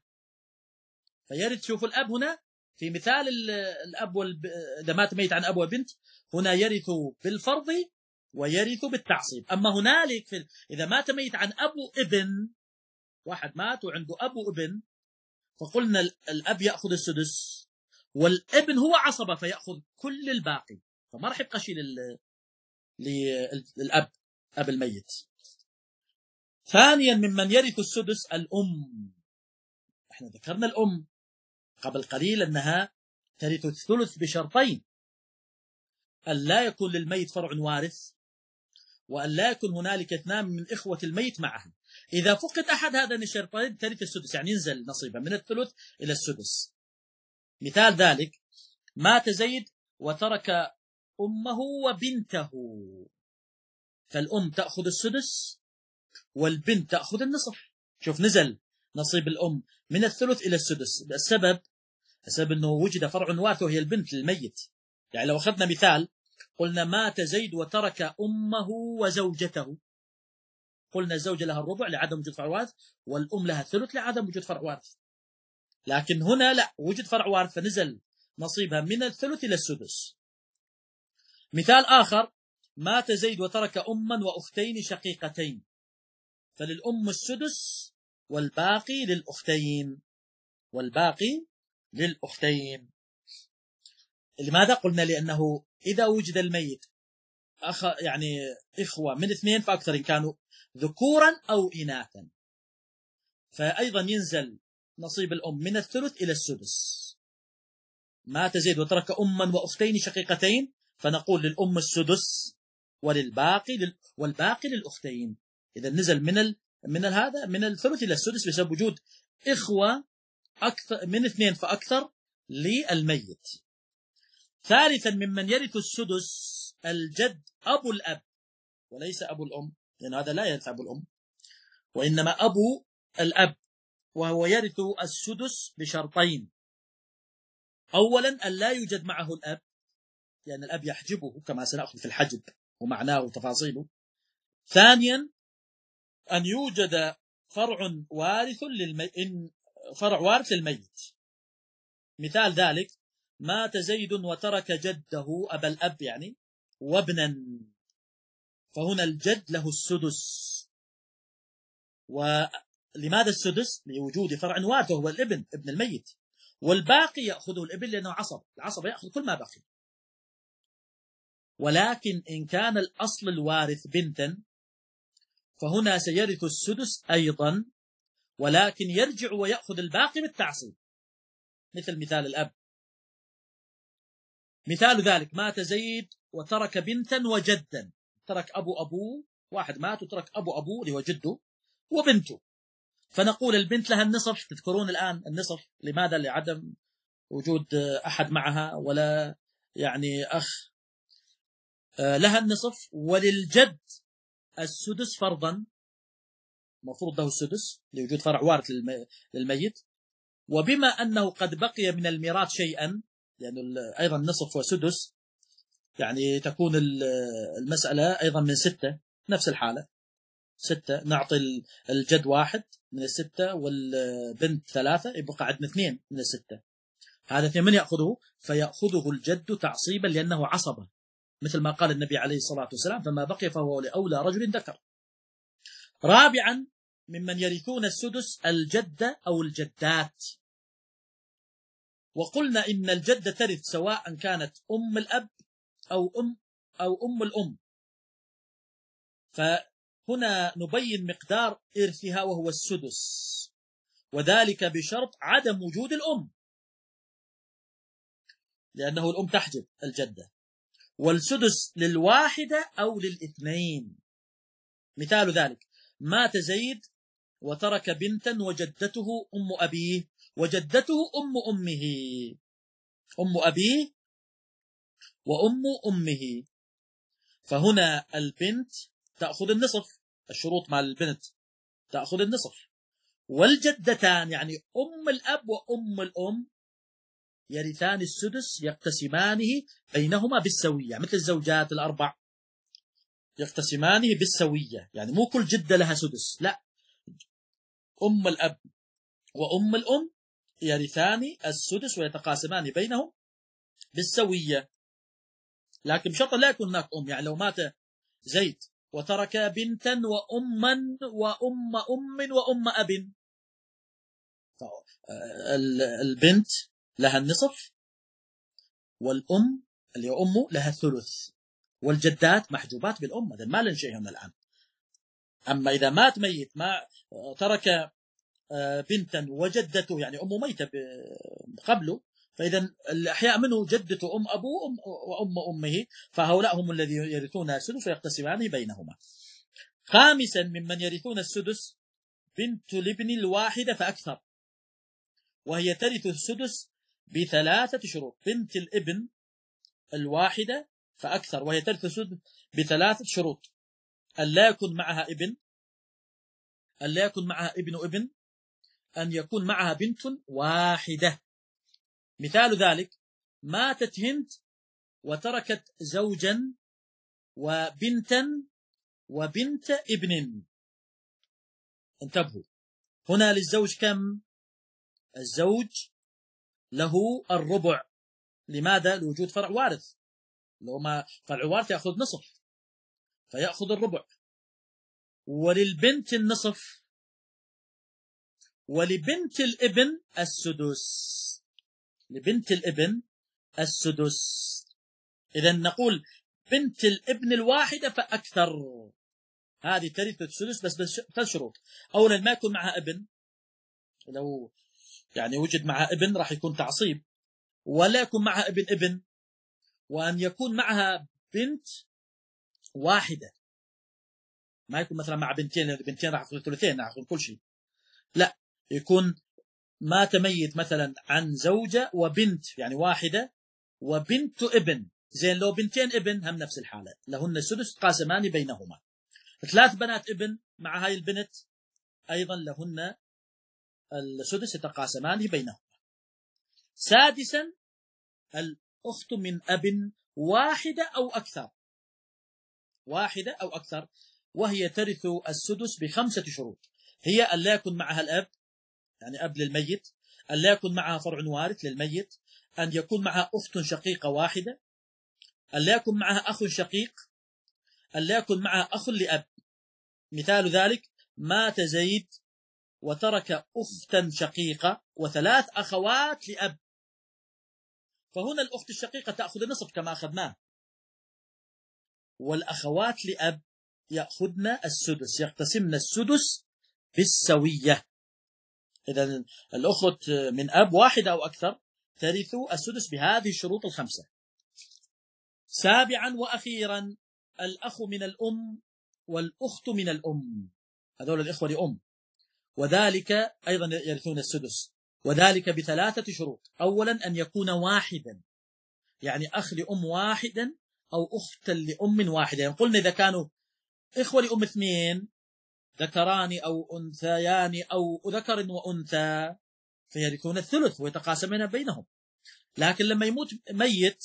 فيرث، شوفوا الأب هنا في مثال الأب والب... إذا مات ميت عن أب وبنت، هنا يرث بالفرض ويرث بالتعصيب. أما هنالك في... إذا مات ميت عن أبو ابن، واحد مات وعنده أبو ابن، فقلنا الأب يأخذ السدس والابن هو عصبة فيأخذ كل الباقي، فما راح يبقى شيء لل... للأب، أب الميت. ثانيا ممن يرث السدس الأم. احنا ذكرنا الأم قبل قليل أنها ترث الثلث بشرطين: أن لا يكون للميت فرع وارث، وأن لا يكون هنالك اثنان من إخوة الميت معها. إذا فقد أحد هذين الشرطين ترث السدس، يعني ينزل نصيبه من الثلث إلى السدس. مثال ذلك: مات زيد وترك أمه وبنته، فالأم تأخذ السدس والبنت تأخذ النصف. شوف، نزل نصيب الأم من الثلث إلى السدس. السبب السبب أنه وجد فرع وارث وهي البنت للميت. يعني لو أخذنا مثال قلنا مات زيد وترك أمه وزوجته، قلنا الزوجة لها الربع لعدم وجود فرع وارث، والأم لها الثلث لعدم وجود فرع وارث. لكن هنا لا، وجد فرع وارث فنزل نصيبها من الثلث إلى السدس. مثال آخر: مات زيد وترك أما وأختين شقيقتين، فللأم السدس والباقي للأختين، والباقي للأختين. لماذا؟ قلنا لأنه إذا وجد الميت أخ يعني إخوة من اثنين فأكثر إن كانوا ذكورا أو إناثا، فأيضا ينزل نصيب الأم من الثلث إلى السدس. مات زيد وترك أما وأختين شقيقتين، فنقول للأم السدس وللباقي لل... والباقي للأختين. إذا نزل من ال... من ال... هذا من الثلث إلى السدس بسبب وجود إخوة أكثر من اثنين فأكثر للميت. ثالثا ممن يرث السدس الجد أبو الأب وليس أبو الأم، لأن هذا لا يرث أبو الأم وإنما أبو الأب، وهو يرث السدس بشرطين: أولا أن لا يوجد معه الأب، لأن الأب يحجبه كما سنأخذ في الحجب ومعناه وتفاصيله. ثانيا أن يوجد فرع وارث للميت، فرع وارث للميت. مثال ذلك: مات زيد وترك جده أبا الأب يعني وابنا، فهنا الجد له السدس. ولماذا السدس؟ لوجود فرع وارث وهو الابن، ابن الميت، والباقي يأخذه الابن لأنه عصب، العصب يأخذ كل ما بقي. ولكن إن كان الأصل الوارث بنتا فهنا سيرث السدس أيضا، ولكن يرجع ويأخذ الباقي بالتعصيب، مثل مثال الأب. مثال ذلك: مات زيد وترك بنتا وجدا، ترك أبو أبوه، واحد مات وترك أبو أبوه اللي هو جده وبنته، فنقول البنت لها النصف. تذكرون الآن النصف، لماذا؟ لعدم وجود أحد معها ولا يعني أخ، لها النصف. وللجد السدس فرضا، مفروض له السدس لوجود فرع وارث للميت. وبما أنه قد بقي من الميراث شيئا، لأنه أيضا نصف وسدس، يعني تكون المسألة أيضا من ستة، نفس الحالة ستة، نعطي الجد واحد من الستة والبنت ثلاثة، يبقى عندنا اثنين من الستة. هذا اثنين من يأخذه؟ فيأخذه الجد تعصيبا لأنه عصبة، مثل ما قال النبي عليه الصلاة والسلام: فما بقي فهو لأولى رجل ذكر. رابعا ممن يرثون السدس الجدة أو الجدات. وقلنا إن الجدة ترث سواء كانت أم الأب أو أم أو أم الأم، فهنا نبين مقدار إرثها وهو السدس، وذلك بشرط عدم وجود الأم، لأنه الأم تحجب الجدة. والسدس للواحدة أو للاثنين. مثال ذلك: مات زيد وترك بنتا وجدته أم أبيه وجدته أم أمه، أم أبيه وأم أمه، فهنا البنت تأخذ النصف، الشروط مع البنت تأخذ النصف. والجدتان يعني أم الأب وأم الأم يرثان السدس، يقتسمانه بينهما بالسوية، مثل الزوجات الأربع يقتسمانه بالسوية، يعني مو كل جدة لها سدس، لا، أم الأب وأم الأم يرثان السدس ويتقاسمان بينهم بالسوية، لكن بشرط لا يكون هناك أم. يعني لو مات زيد وترك بنتا وأما وأم أم وأم أب، البنت لها النصف، والأم اللي هي أمه لها الثلث، والجدات محجوبات بالأم، هذا ما لن شيئهم الآن. أما إذا مات ميت ما ترك بنتا وجدته، يعني أمه ميتة قبله، فإذا الأحياء منه جدته أم أبوه وأم أمه، فهؤلاء هم الذين يرثون السدس ويقتسمان بينهما. خامسا ممن يرثون السدس بنت الابن الواحدة فأكثر، وهي ترث السدس بثلاثة شروط. بنت الابن الواحدة فأكثر وهي ترث السدس بثلاثة شروط: أن لا يكون معها ابن، أن لا يكون معها ابن ابن، أن يكون معها بنت واحدة. مثال ذلك: ماتت هند وتركت زوجا وبنتا وبنت ابن. انتبهوا، هنا للزوج كم؟ الزوج له الربع. لماذا؟ لوجود فرع وارث، لو ما فرع وارث يأخذ نصف فيأخذ الربع. وللبنت النصف، ولبنت الابن السدس، لبنت الابن السدس. إذا نقول بنت الابن الواحدة فأكثر، هذه ترث السدس بس بثلاث شروط: أولا ما يكون معها ابن، لو يعني وجد معها ابن راح يكون تعصيب، ولا يكون معها ابن ابن، وأن يكون معها بنت واحدة، ما يكون مثلا مع بنتين، لأن بنتين راح يكون ثلثين، راح يكون كل شيء، لا، يكون ما تميت مثلا عن زوجة وبنت يعني واحدة وبنت ابن. زين لو بنتين ابن هم نفس الحالة، لهن السدس قاسمان بينهما. ثلاث بنات ابن مع هاي البنت أيضا لهن السدس يتقاسمان بينهما. سادسا الأخت من أب واحدة أو أكثر، واحدة أو أكثر، وهي ترث السدس بخمسة شروط: هي أن لا يكون معها الأب يعني أب للميت، أن لا يكون معها فرع وارث للميت، أن يكون معها أخت شقيقة واحدة، أن لا يكون معها أخ شقيق، أن لا يكن معها أخ لأب. مثال ذلك: مات زيد وترك أختا شقيقة وثلاث أخوات لأب، فهنا الأخت الشقيقة تأخذ النصف كما أخذناه، والأخوات لأب يأخذن السدس، يقتسمن السدس بالسوية. إذا الأخت من أب واحدة أو أكثر ترث السدس بهذه الشروط الخمسة. سابعا وأخيرا الأخ من الأم والأخت من الأم، هذول الإخوة لأم، وذلك أيضا يرثون السدس، وذلك بثلاثة شروط: أولا أن يكون واحدا، يعني أخ لأم واحدا أو أخت لأم واحدة. يعني قلنا إذا كانوا إخوة لأم اثنين، ذكران أو أنثيان أو ذكر وأنثى، فيرثون الثلث ويتقاسمون بينهم. لكن لما يموت ميت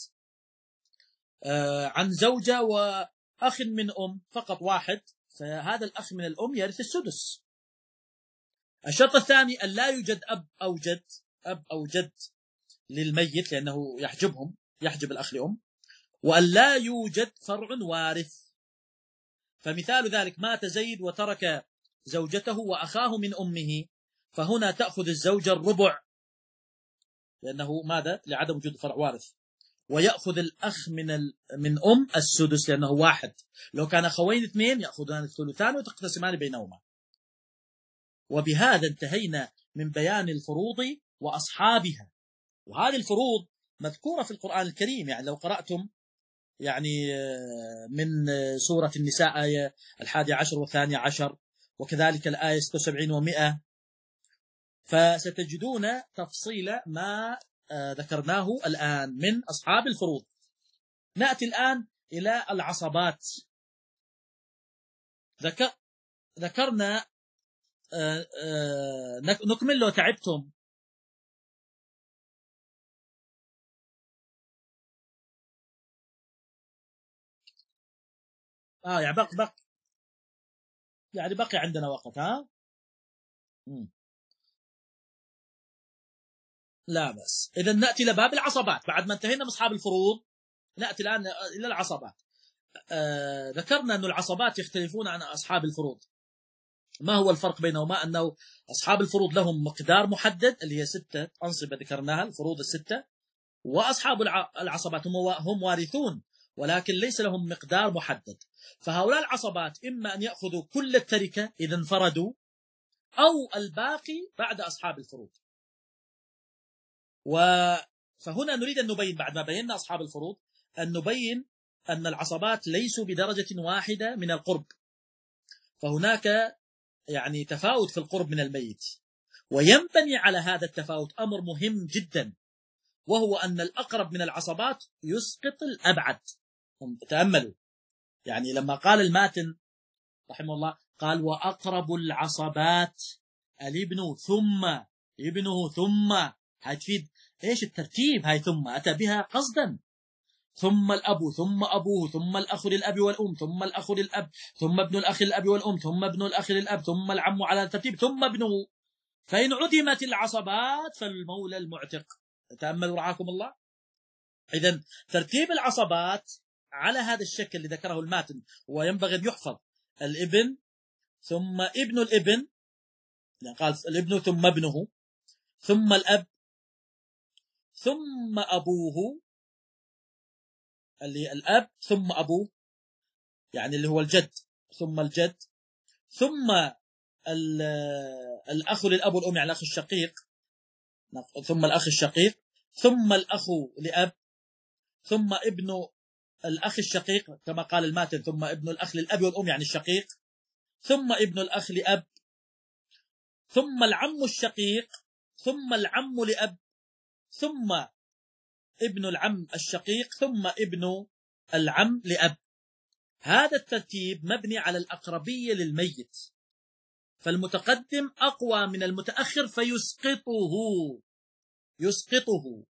عن زوجة وأخ من أم فقط واحد، فهذا الأخ من الأم يرث السدس. الشرط الثاني أن لا يوجد أب أو جد، أب أو جد للميت لأنه يحجبهم، يحجب الأخ لأم، وأن لا يوجد فرع وارث. فمثال ذلك: مات زيد وترك زوجته وأخاه من أمه، فهنا تأخذ الزوجة الربع لأنه ماذا؟ لعدم وجود فرع وارث، ويأخذ الأخ من ال... من أم السدس لأنه واحد. لو كان أخوين اثنين يأخذان الثلثان وتقتسمان بينهما. وبهذا انتهينا من بيان الفروض وأصحابها. وهذه الفروض مذكورة في القرآن الكريم، يعني لو قرأتم يعني من سورة النساء آية الحادي عشر والثاني عشر، وكذلك الآية ستة وسبعين ومئة، فستجدون تفصيل ما ذكرناه الآن من أصحاب الفروض. نأتي الآن إلى العصبات. ذكر ذكرنا آآ آآ نكمل لو تعبتم. اه يعني بق بق يعني بقي عندنا وقت. ها مم. لا بس إذا نأتي لباب العصبات بعد ما انتهينا من أصحاب الفروض. نأتي الآن إلى العصبات. آه ذكرنا أن العصبات يختلفون عن أصحاب الفروض. ما هو الفرق بينهما؟ أنه أصحاب الفروض لهم مقدار محدد اللي هي ستة أنصبة ذكرناها، الفروض الستة. وأصحاب العصبات هم وارثون ولكن ليس لهم مقدار محدد. فهؤلاء العصبات إما أن يأخذوا كل التركة إذا انفردوا، أو الباقي بعد أصحاب الفروض. فهنا نريد أن نبين بعد ما بينا أصحاب الفروض أن نبين أن العصبات ليسوا بدرجة واحدة من القرب. فهناك يعني تفاوت في القرب من الميت، وينبني على هذا التفاوت أمر مهم جدا، وهو أن الأقرب من العصبات يسقط الأبعد. تأملوا، يعني لما قال الماتن رحمه الله قال وأقرب العصبات الابن ثم ابنه ثم، هاي تفيد ايش الترتيب؟ هاي ثم أتى بها قصدا، ثم الأب ثم أبوه ثم الأخ للأب والأم ثم الأخ للأب ثم ابن الأخ للأب والأم ثم ابن الأخ للأب ثم العم على الترتيب ثم ابنه، فإن عدمت العصبات فالمولى المعتق. تأملوا رعاكم الله. إذن ترتيب العصبات على هذا الشكل اللي ذكره الماتن، وينبغي أن يحفظ الابن ثم ابن الابن، يعني قال الابن ثم ابنه ثم الأب ثم أبوه اللي الأب ثم أبوه يعني اللي هو الجد ثم الجد ثم الأخ للأب والأم يعني الأخ الشقيق ثم الأخ الشقيق ثم الأخ لأب ثم ابن الأخ الشقيق كما قال الماتن ثم ابن الأخ للأب والأم يعني الشقيق ثم ابن الأخ لأب ثم العم الشقيق ثم العم لأب ثم ابن العم الشقيق ثم ابن العم لأب. هذا الترتيب مبني على الأقربية للميت، فالمتقدم أقوى من المتأخر فيسقطه يسقطه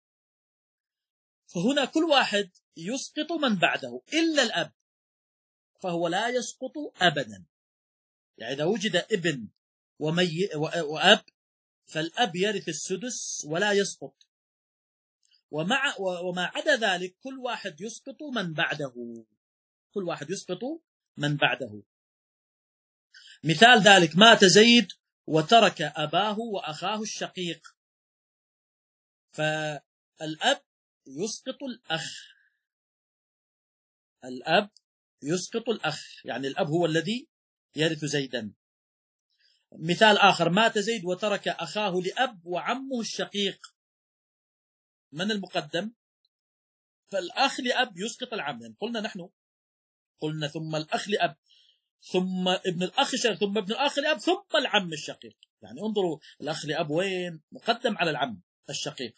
فهنا كل واحد يسقط من بعده إلا الأب، فهو لا يسقط أبدا. يعني إذا وجد ابن ومي وأب فالأب يرث السدس ولا يسقط، ومع وما عدا ذلك كل واحد يسقط من بعده كل واحد يسقط من بعده. مثال ذلك مات زيد وترك أباه وأخاه الشقيق، فالأب يسقط الأخ الأب يسقط الأخ يعني الأب هو الذي يرث زيدا. مثال آخر مات زيد وترك أخاه لأب وعمه الشقيق، من المقدم؟ فالأخ لأب يسقط العم. يعني قلنا نحن قلنا ثم الأخ لأب ثم ابن الأخ الشقيق ثم ابن الأخ لأب ثم العم الشقيق. يعني انظروا الأخ لأب وين مقدم على العم الشقيق.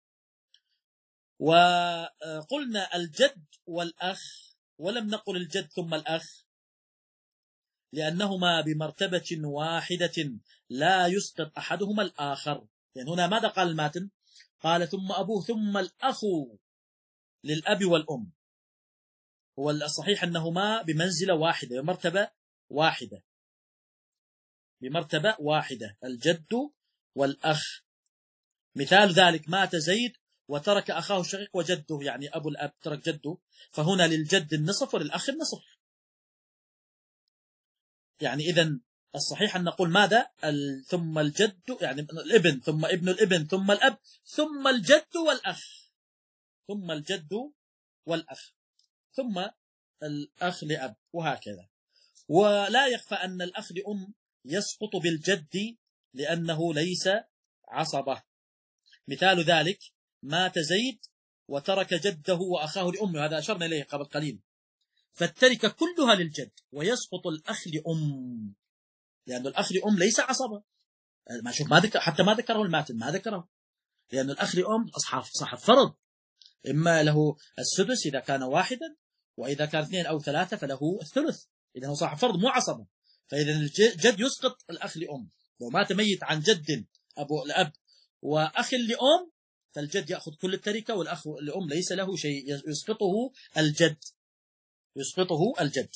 وقلنا الجد والأخ ولم نقل الجد ثم الأخ لأنهما بمرتبة واحدة لا يسقط أحدهما الآخر. يعني هنا ماذا قال الماتن؟ قال ثم أبوه ثم الأخ للأب والأم. هو الصحيح أنهما بمنزلة واحدة بمرتبة واحدة بمرتبة واحدة الجد والأخ. مثال ذلك مات زيد وترك أخاه الشقيق وجده يعني أبو الأب ترك جده، فهنا للجد النصف وللأخ النصف. يعني إذن الصحيح أن نقول ماذا؟ ثم الجد يعني الابن ثم ابن الابن ثم الأب ثم الجد والأخ ثم الجد والأخ ثم الأخ لأب وهكذا. ولا يخفى أن الأخ لأم يسقط بالجد لأنه ليس عصبة. مثال ذلك مات زيد وترك جده وأخاه لأمه، هذا أشرنا إليه قبل قليل، فالتركة كلها للجد ويسقط الأخ لأم لأن الأخ لأم ليس عصبة. ما شوف ما ذكر حتى ما ذكره الماتن ما ذكره لأن الأخ لأم أصحاب صاحب فرض، إما له السدس إذا كان واحدا وإذا كان اثنين أو ثلاثة فله الثلث، إذا هو صاحب فرض مو عصبة. فإذا الجد يسقط الأخ لأم، لو مات ميت عن جد أبو الأب وأخ لأم فالجد يأخذ كل التركة، والأخ لأم ليس له شيء، يسقطه الجد، يسقطه الجد.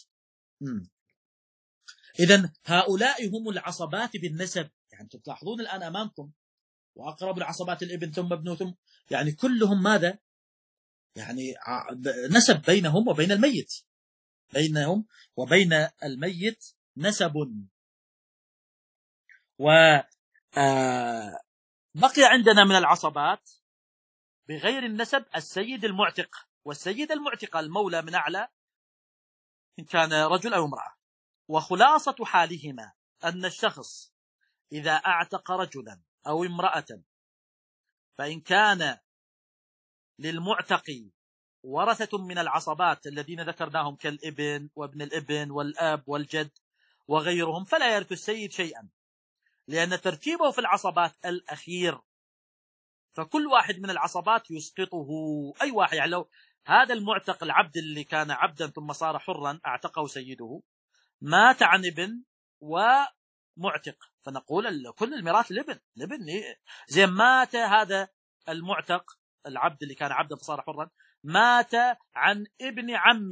إذن هؤلاء هم العصبات بالنسب. يعني تلاحظون الآن أمامكم وأقرب العصبات الابن ثم ابنه ثم، يعني كلهم ماذا؟ يعني نسب بينهم وبين الميت، بينهم وبين الميت نسب. وبقي عندنا من العصبات بغير النسب السيد المعتق والسيد المعتقة، المولى من أعلى إن كان رجل أو امرأة. وخلاصة حالهما أن الشخص إذا أعتق رجلا أو امرأة فإن كان للمعتق ورثة من العصبات الذين ذكرناهم كالابن وابن الابن والأب والجد وغيرهم فلا يرث السيد شيئا، لأن ترتيبه في العصبات الأخير، فكل واحد من العصبات يسقطه. أي واحد، يعني لو هذا المعتق العبد اللي كان عبدا ثم صار حرا أعتقه سيده مات عن ابن ومعتق فنقول كل الميراث الابن، الابن زي مات هذا المعتق العبد اللي كان عبدا فصار حرا مات عن ابن عم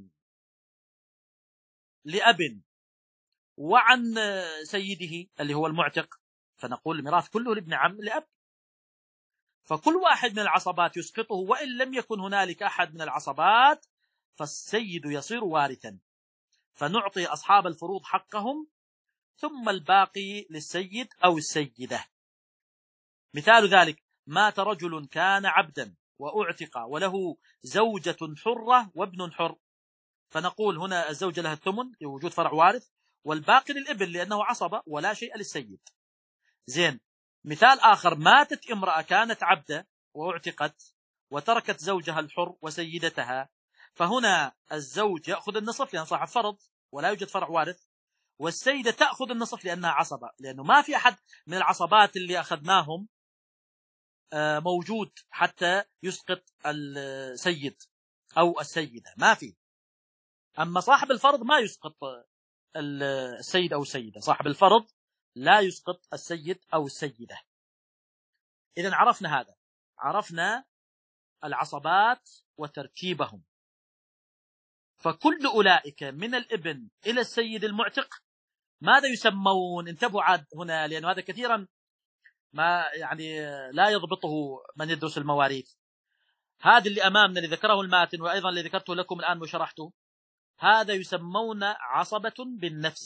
لأب وعن سيده اللي هو المعتق فنقول الميراث كله لابن عم لأب. فكل واحد من العصبات يسقطه، وإن لم يكن هنالك أحد من العصبات فالسيد يصير وارثا، فنعطي أصحاب الفروض حقهم ثم الباقي للسيد أو السيدة. مثال ذلك مات رجل كان عبدا وأعتق وله زوجة حرة وابن حر، فنقول هنا الزوجة لها الثمن لوجود فرع وارث، والباقي للابن لأنه عصبة ولا شيء للسيد. زين، مثال آخر ماتت امرأة كانت عبدة وأعتقت وتركت زوجها الحر وسيدتها، فهنا الزوج يأخذ النصف لأنه صاحب فرض ولا يوجد فرع وارث، والسيدة تأخذ النصف لأنها عصبة، لأنه ما في أحد من العصبات اللي أخذناهم موجود حتى يسقط السيد أو السيدة، ما في. أما صاحب الفرض ما يسقط السيد أو السيدة، صاحب الفرض لا يسقط السيد أو السيدة. إذن عرفنا هذا، عرفنا العصبات وترتيبهم. فكل أولئك من الابن إلى السيد المعتق ماذا يسمون؟ انتبهوا عاد هنا، لأن هذا كثيرا ما يعني لا يضبطه من يدرس المواريث. هذا اللي أمامنا اللي ذكره الماتن وأيضا اللي ذكرته لكم الآن وشرحته، هذا يسمون عصبة بالنفس،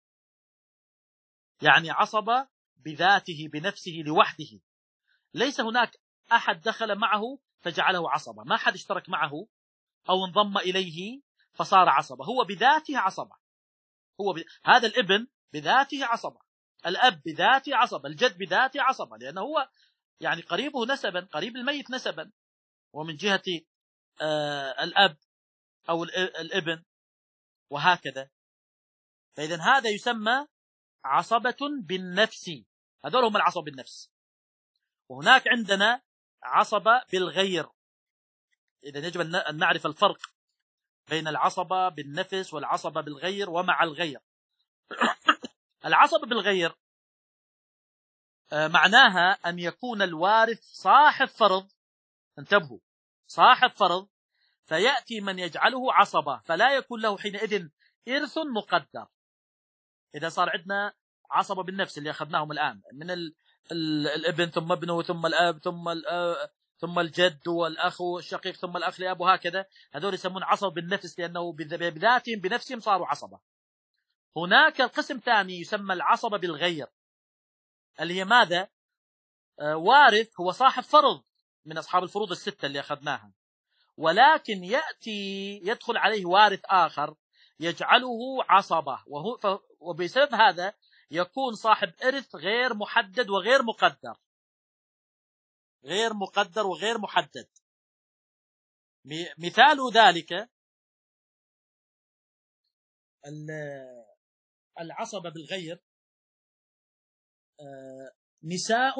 يعني عصبة بذاته بنفسه لوحده، ليس هناك أحد دخل معه فجعله عصبة، ما حد اشترك معه أو انضم إليه فصار عصبة، هو بذاته عصبة. هو ب... هذا الابن بذاته عصبة، الأب بذاته عصبة، الجد بذاته عصبة، لأنه هو يعني قريبه نسبا، قريب الميت نسبا، ومن جهة آه الأب أو الابن وهكذا. فإذا هذا يسمى عصبة بالنفس، هذول هم العصب بالنفس. وهناك عندنا عصبة بالغير. إذا يجب أن نعرف الفرق بين العصبة بالنفس والعصبة بالغير ومع الغير. العصبة بالغير معناها أن يكون الوارث صاحب فرض، انتبهوا، صاحب فرض، فيأتي من يجعله عصبة فلا يكون له حينئذ إرث مقدر. إذا صار عندنا عصبة بالنفس اللي أخذناهم الآن من ال ال الابن ثم ابنه ثم الأب ثم ثم الجد والأخ الشقيق ثم الأخ لأب وهكذا، هذول يسمون عصبة بالنفس لأنه بذاتهم بنفسهم صاروا عصبة. هناك القسم ثاني يسمى العصبة بالغير، اللي هي ماذا؟ آه وارث هو صاحب فرض من أصحاب الفروض الستة اللي أخذناها، ولكن يأتي يدخل عليه وارث آخر يجعله عصبة، وهو وبسبب هذا يكون صاحب إرث غير محدد وغير مقدر، غير مقدر وغير محدد. مثال ذلك العصبة بالغير، نساء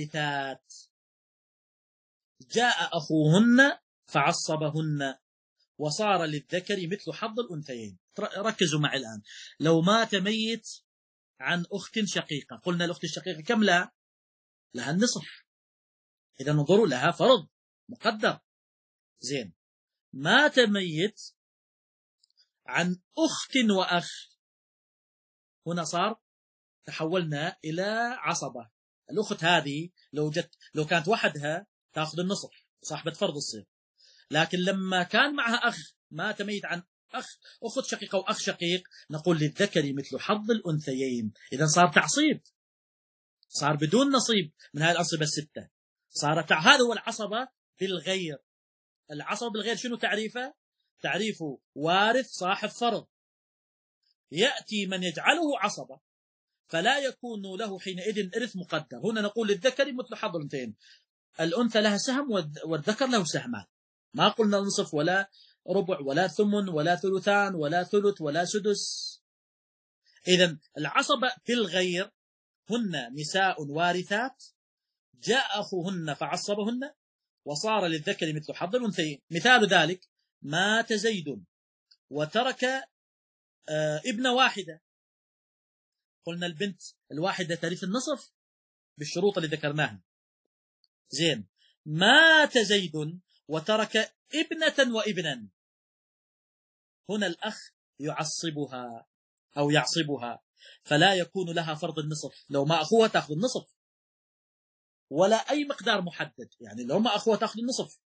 وارثات جاء أخوهن فعصبهن وصار للذكر مثل حظ الأنثيين. ركزوا معي الآن. لو مات ميت عن أخت شقيقة، قلنا الأخت الشقيقة كم لها؟ لها النصف. إذا انظروا، لها فرض مقدر. زين، مات ميت عن أخت وأخ، هنا صار تحولنا إلى عصبة. الأخت هذه لو جت لو كانت وحدها تأخذ النصف، صاحبة فرض الصير. لكن لما كان معها أخ، مات ميت عن أخ أخت شقيقة وأخ شقيق، نقول للذكر مثل حظ الأنثيين. إذا صار تعصيب، صار بدون نصيب من هذه الأنصبة الستة. صارت هذا هو العصبة بالغير. العصبة بالغير شنو تعريفه؟ تعريفه وارث صاحب فرض، يأتي من يجعله عصبة فلا يكون له حينئذ إرث مقدر. هنا نقول للذكر مثل حظ الأنثيين. الأنثى لها سهم والذكر له سهمان. ما قلنا نصف ولا ربع ولا ثمن ولا ثلثان ولا ثلث ولا سدس. إذن العصبة بالغير هن نساء وارثات، جاء أخوهن فعصبهن وصار للذكر مثل حظ الأنثيين. مثال ذلك: مات زيد وترك آه ابن واحدة، قلنا البنت الواحدة ترث النصف بالشروط اللي ذكرناها. زين، مات زيد وترك ابنة وابنا، هنا الأخ يعصبها أو يعصبها، فلا يكون لها فرض النصف. لو ما أخوها تأخذ النصف ولا أي مقدار محدد، يعني لو ما أخوها تأخذ النصف،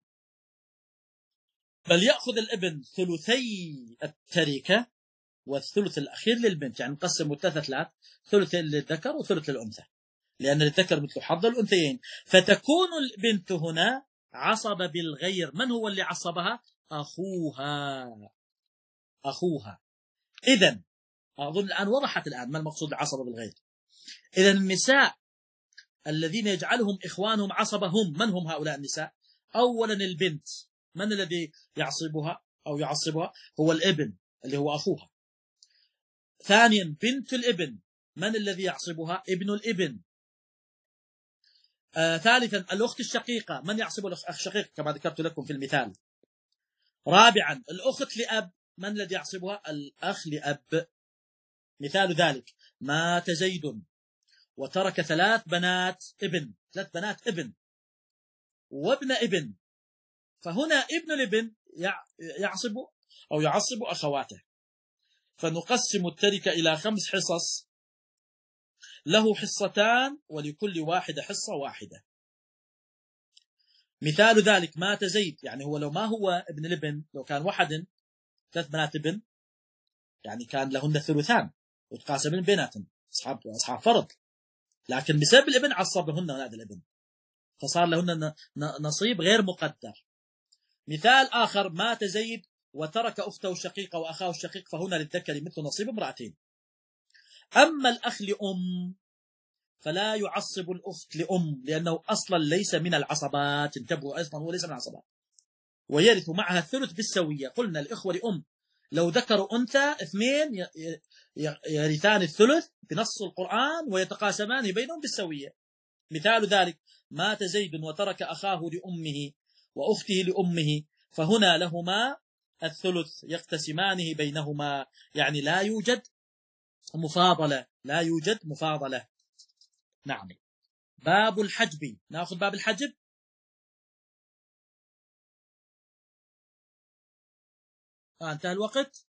بل يأخذ الابن ثلثي التركة والثلث الأخير للبنت. يعني نقسم الثلاثة ثلاث، ثلث للذكر وثلث للأنثى، لأن للذكر مثل حظ الأنثيين. فتكون البنت هنا عصب بالغير. من هو اللي عصبها؟ أخوها. أخوها. إذن أظن الآن وضحت الآن ما المقصود العصبة بالغير. إذن النساء الذين يجعلهم إخوانهم عصبة هم من هم هؤلاء النساء؟ أولا البنت، من الذي يعصبها أو يعصبها؟ هو الابن اللي هو أخوها. ثانيا بنت الابن، من الذي يعصبها؟ ابن الابن. آه ثالثا الأخت الشقيقة، من يعصب الأخ الشقيق كما ذكرت لكم في المثال. رابعا الأخت لأب، من الذي يعصبها؟ الأخ لأب. مثال ذلك: مات زيد وترك ثلاث بنات ابن، ثلاث بنات ابن وابن ابن، فهنا ابن الابن يعصب أو يعصب أخواته. فنقسم التركة إلى خمس حصص، له حصتان ولكل واحد حصة واحدة. مثال ذلك: مات زيد، يعني هو لو ما هو ابن الابن، لو كان وحد ثلاث بنات ابن، يعني كان لهن الثلثان وتقاسمن بيناتهم أصحاب أصحاب فرض، لكن بسبب الابن عصبهن هذا الابن فصار لهن نصيب غير مقدر. مثال آخر: مات زيد وترك أخته الشقيقة وأخاه الشقيق، فهنا للذكر مثل نصيب امرأتين. أما الأخ لأم فلا يعصب الأخت لأم، لأنه أصلا ليس من العصبات. انتبهوا، أصلا هو ليس من العصبات، ويرث معها الثلث بالسوية. قلنا الإخوة لأم لو ذكروا أنثى اثنين يرثان الثلث بنص القرآن ويتقاسمان بينهم بالسوية. مثال ذلك: مات زيد وترك أخاه لأمه وأخته لأمه، فهنا لهما الثلث يقتسمانه بينهما. يعني لا يوجد مفاضلة، لا يوجد مفاضلة. نعم. باب الحجب، نأخذ باب الحجب. آه انتهى الوقت.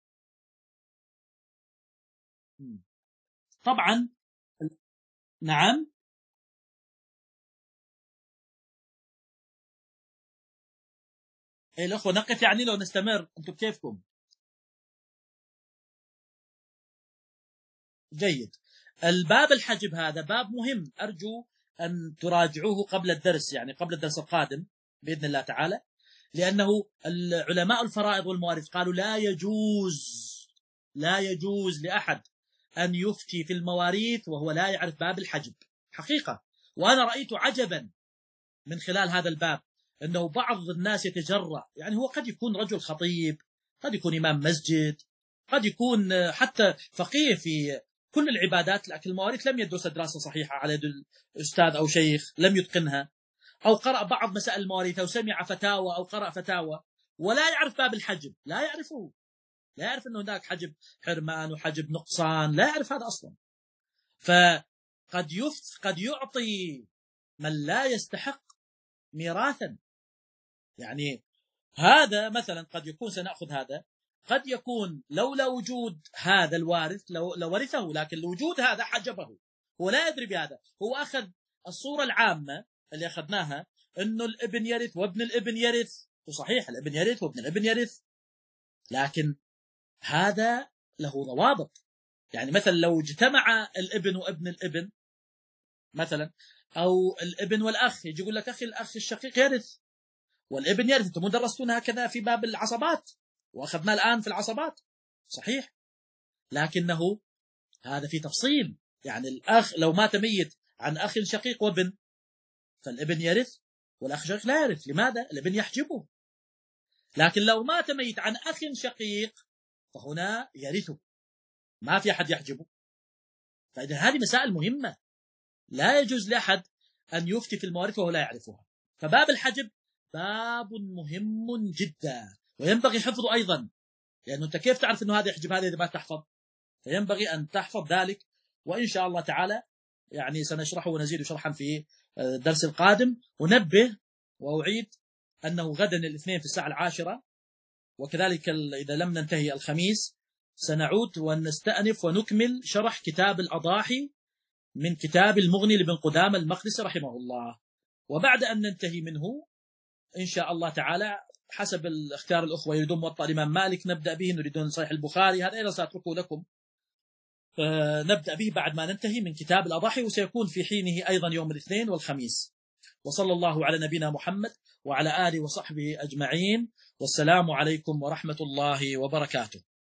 طبعا. نعم. إيه الأخوة نقف يعني لو نستمر، أنتم كيفكم؟ جيد. الباب الحجب هذا باب مهم، أرجو أن تراجعوه قبل الدرس، يعني قبل الدرس القادم بإذن الله تعالى، لأنه العلماء الفرائض والمواريث قالوا لا يجوز لا يجوز لأحد أن يفتي في المواريث وهو لا يعرف باب الحجب حقيقة. وأنا رأيت عجبا من خلال هذا الباب، أنه بعض الناس يتجرأ، يعني هو قد يكون رجل خطيب، قد يكون إمام مسجد، قد يكون حتى فقيه في كل العبادات، لكن المواريث لم يدرس دراسة صحيحة على يد الأستاذ أو شيخ لم يتقنها، أو قرأ بعض مسائل المواريث أو سمع فتاوى أو قرأ فتاوى ولا يعرف باب الحجب، لا يعرفه، لا يعرف أنه هناك حجب حرمان وحجب نقصان، لا يعرف هذا أصلا. فقد يفت قد يعطي من لا يستحق ميراثا. يعني هذا مثلا قد يكون، سنأخذ هذا، قد يكون لولا وجود هذا الوارث لو لورثه، لكن لوجود هذا حجبه، هو لا يدري بهذا، هو أخذ الصورة العامة اللي أخذناها أنه الابن يرث وابن الابن يرث، وصحيح الابن يرث وابن الابن يرث، لكن هذا له ضوابط. يعني مثلا لو اجتمع الابن وابن الابن مثلا، أو الابن والأخ، يجي يقول لك أخي الأخ الشقيق يرث والابن يرث، أنتم درستون هكذا في باب العصبات وأخذنا الآن في العصبات، صحيح، لكنه هذا في تفصيل. يعني الأخ لو مات ميت عن أخ شقيق وابن، فالابن يرث والأخ الشقيق لا يرث. لماذا؟ الابن يحجبه. لكن لو مات ميت عن أخ شقيق فهنا يرثه، ما في أحد يحجبه. فإذا هذه مسائل مهمة، لا يجوز لأحد أن يفتي في المواريث وهو لا يعرفها. فباب الحجب باب مهم جدا، وينبغي حفظه أيضا، لأنه أنت كيف تعرف أنه هذا يحجب هذا إذا ما تحفظ؟ فينبغي أن تحفظ ذلك، وإن شاء الله تعالى يعني سنشرحه ونزيد شرحا في الدرس القادم. ونبه وأعيد أنه غدا الاثنين في الساعة العاشرة، وكذلك إذا لم ننتهي الخميس سنعود ونستأنف ونكمل شرح كتاب الأضاحي من كتاب المغني لابن قدامة المقدسي رحمه الله. وبعد أن ننتهي منه إن شاء الله تعالى حسب الاختيار الأخوة، يريدون موطأ الإمام مالك نبدأ به، يريدون صحيح البخاري، هذا أيضا سأتركه لكم، نبدأ به بعد ما ننتهي من كتاب الأضاحي، وسيكون في حينه أيضا يوم الاثنين والخميس. وصلى الله على نبينا محمد وعلى آله وصحبه أجمعين، والسلام عليكم ورحمة الله وبركاته.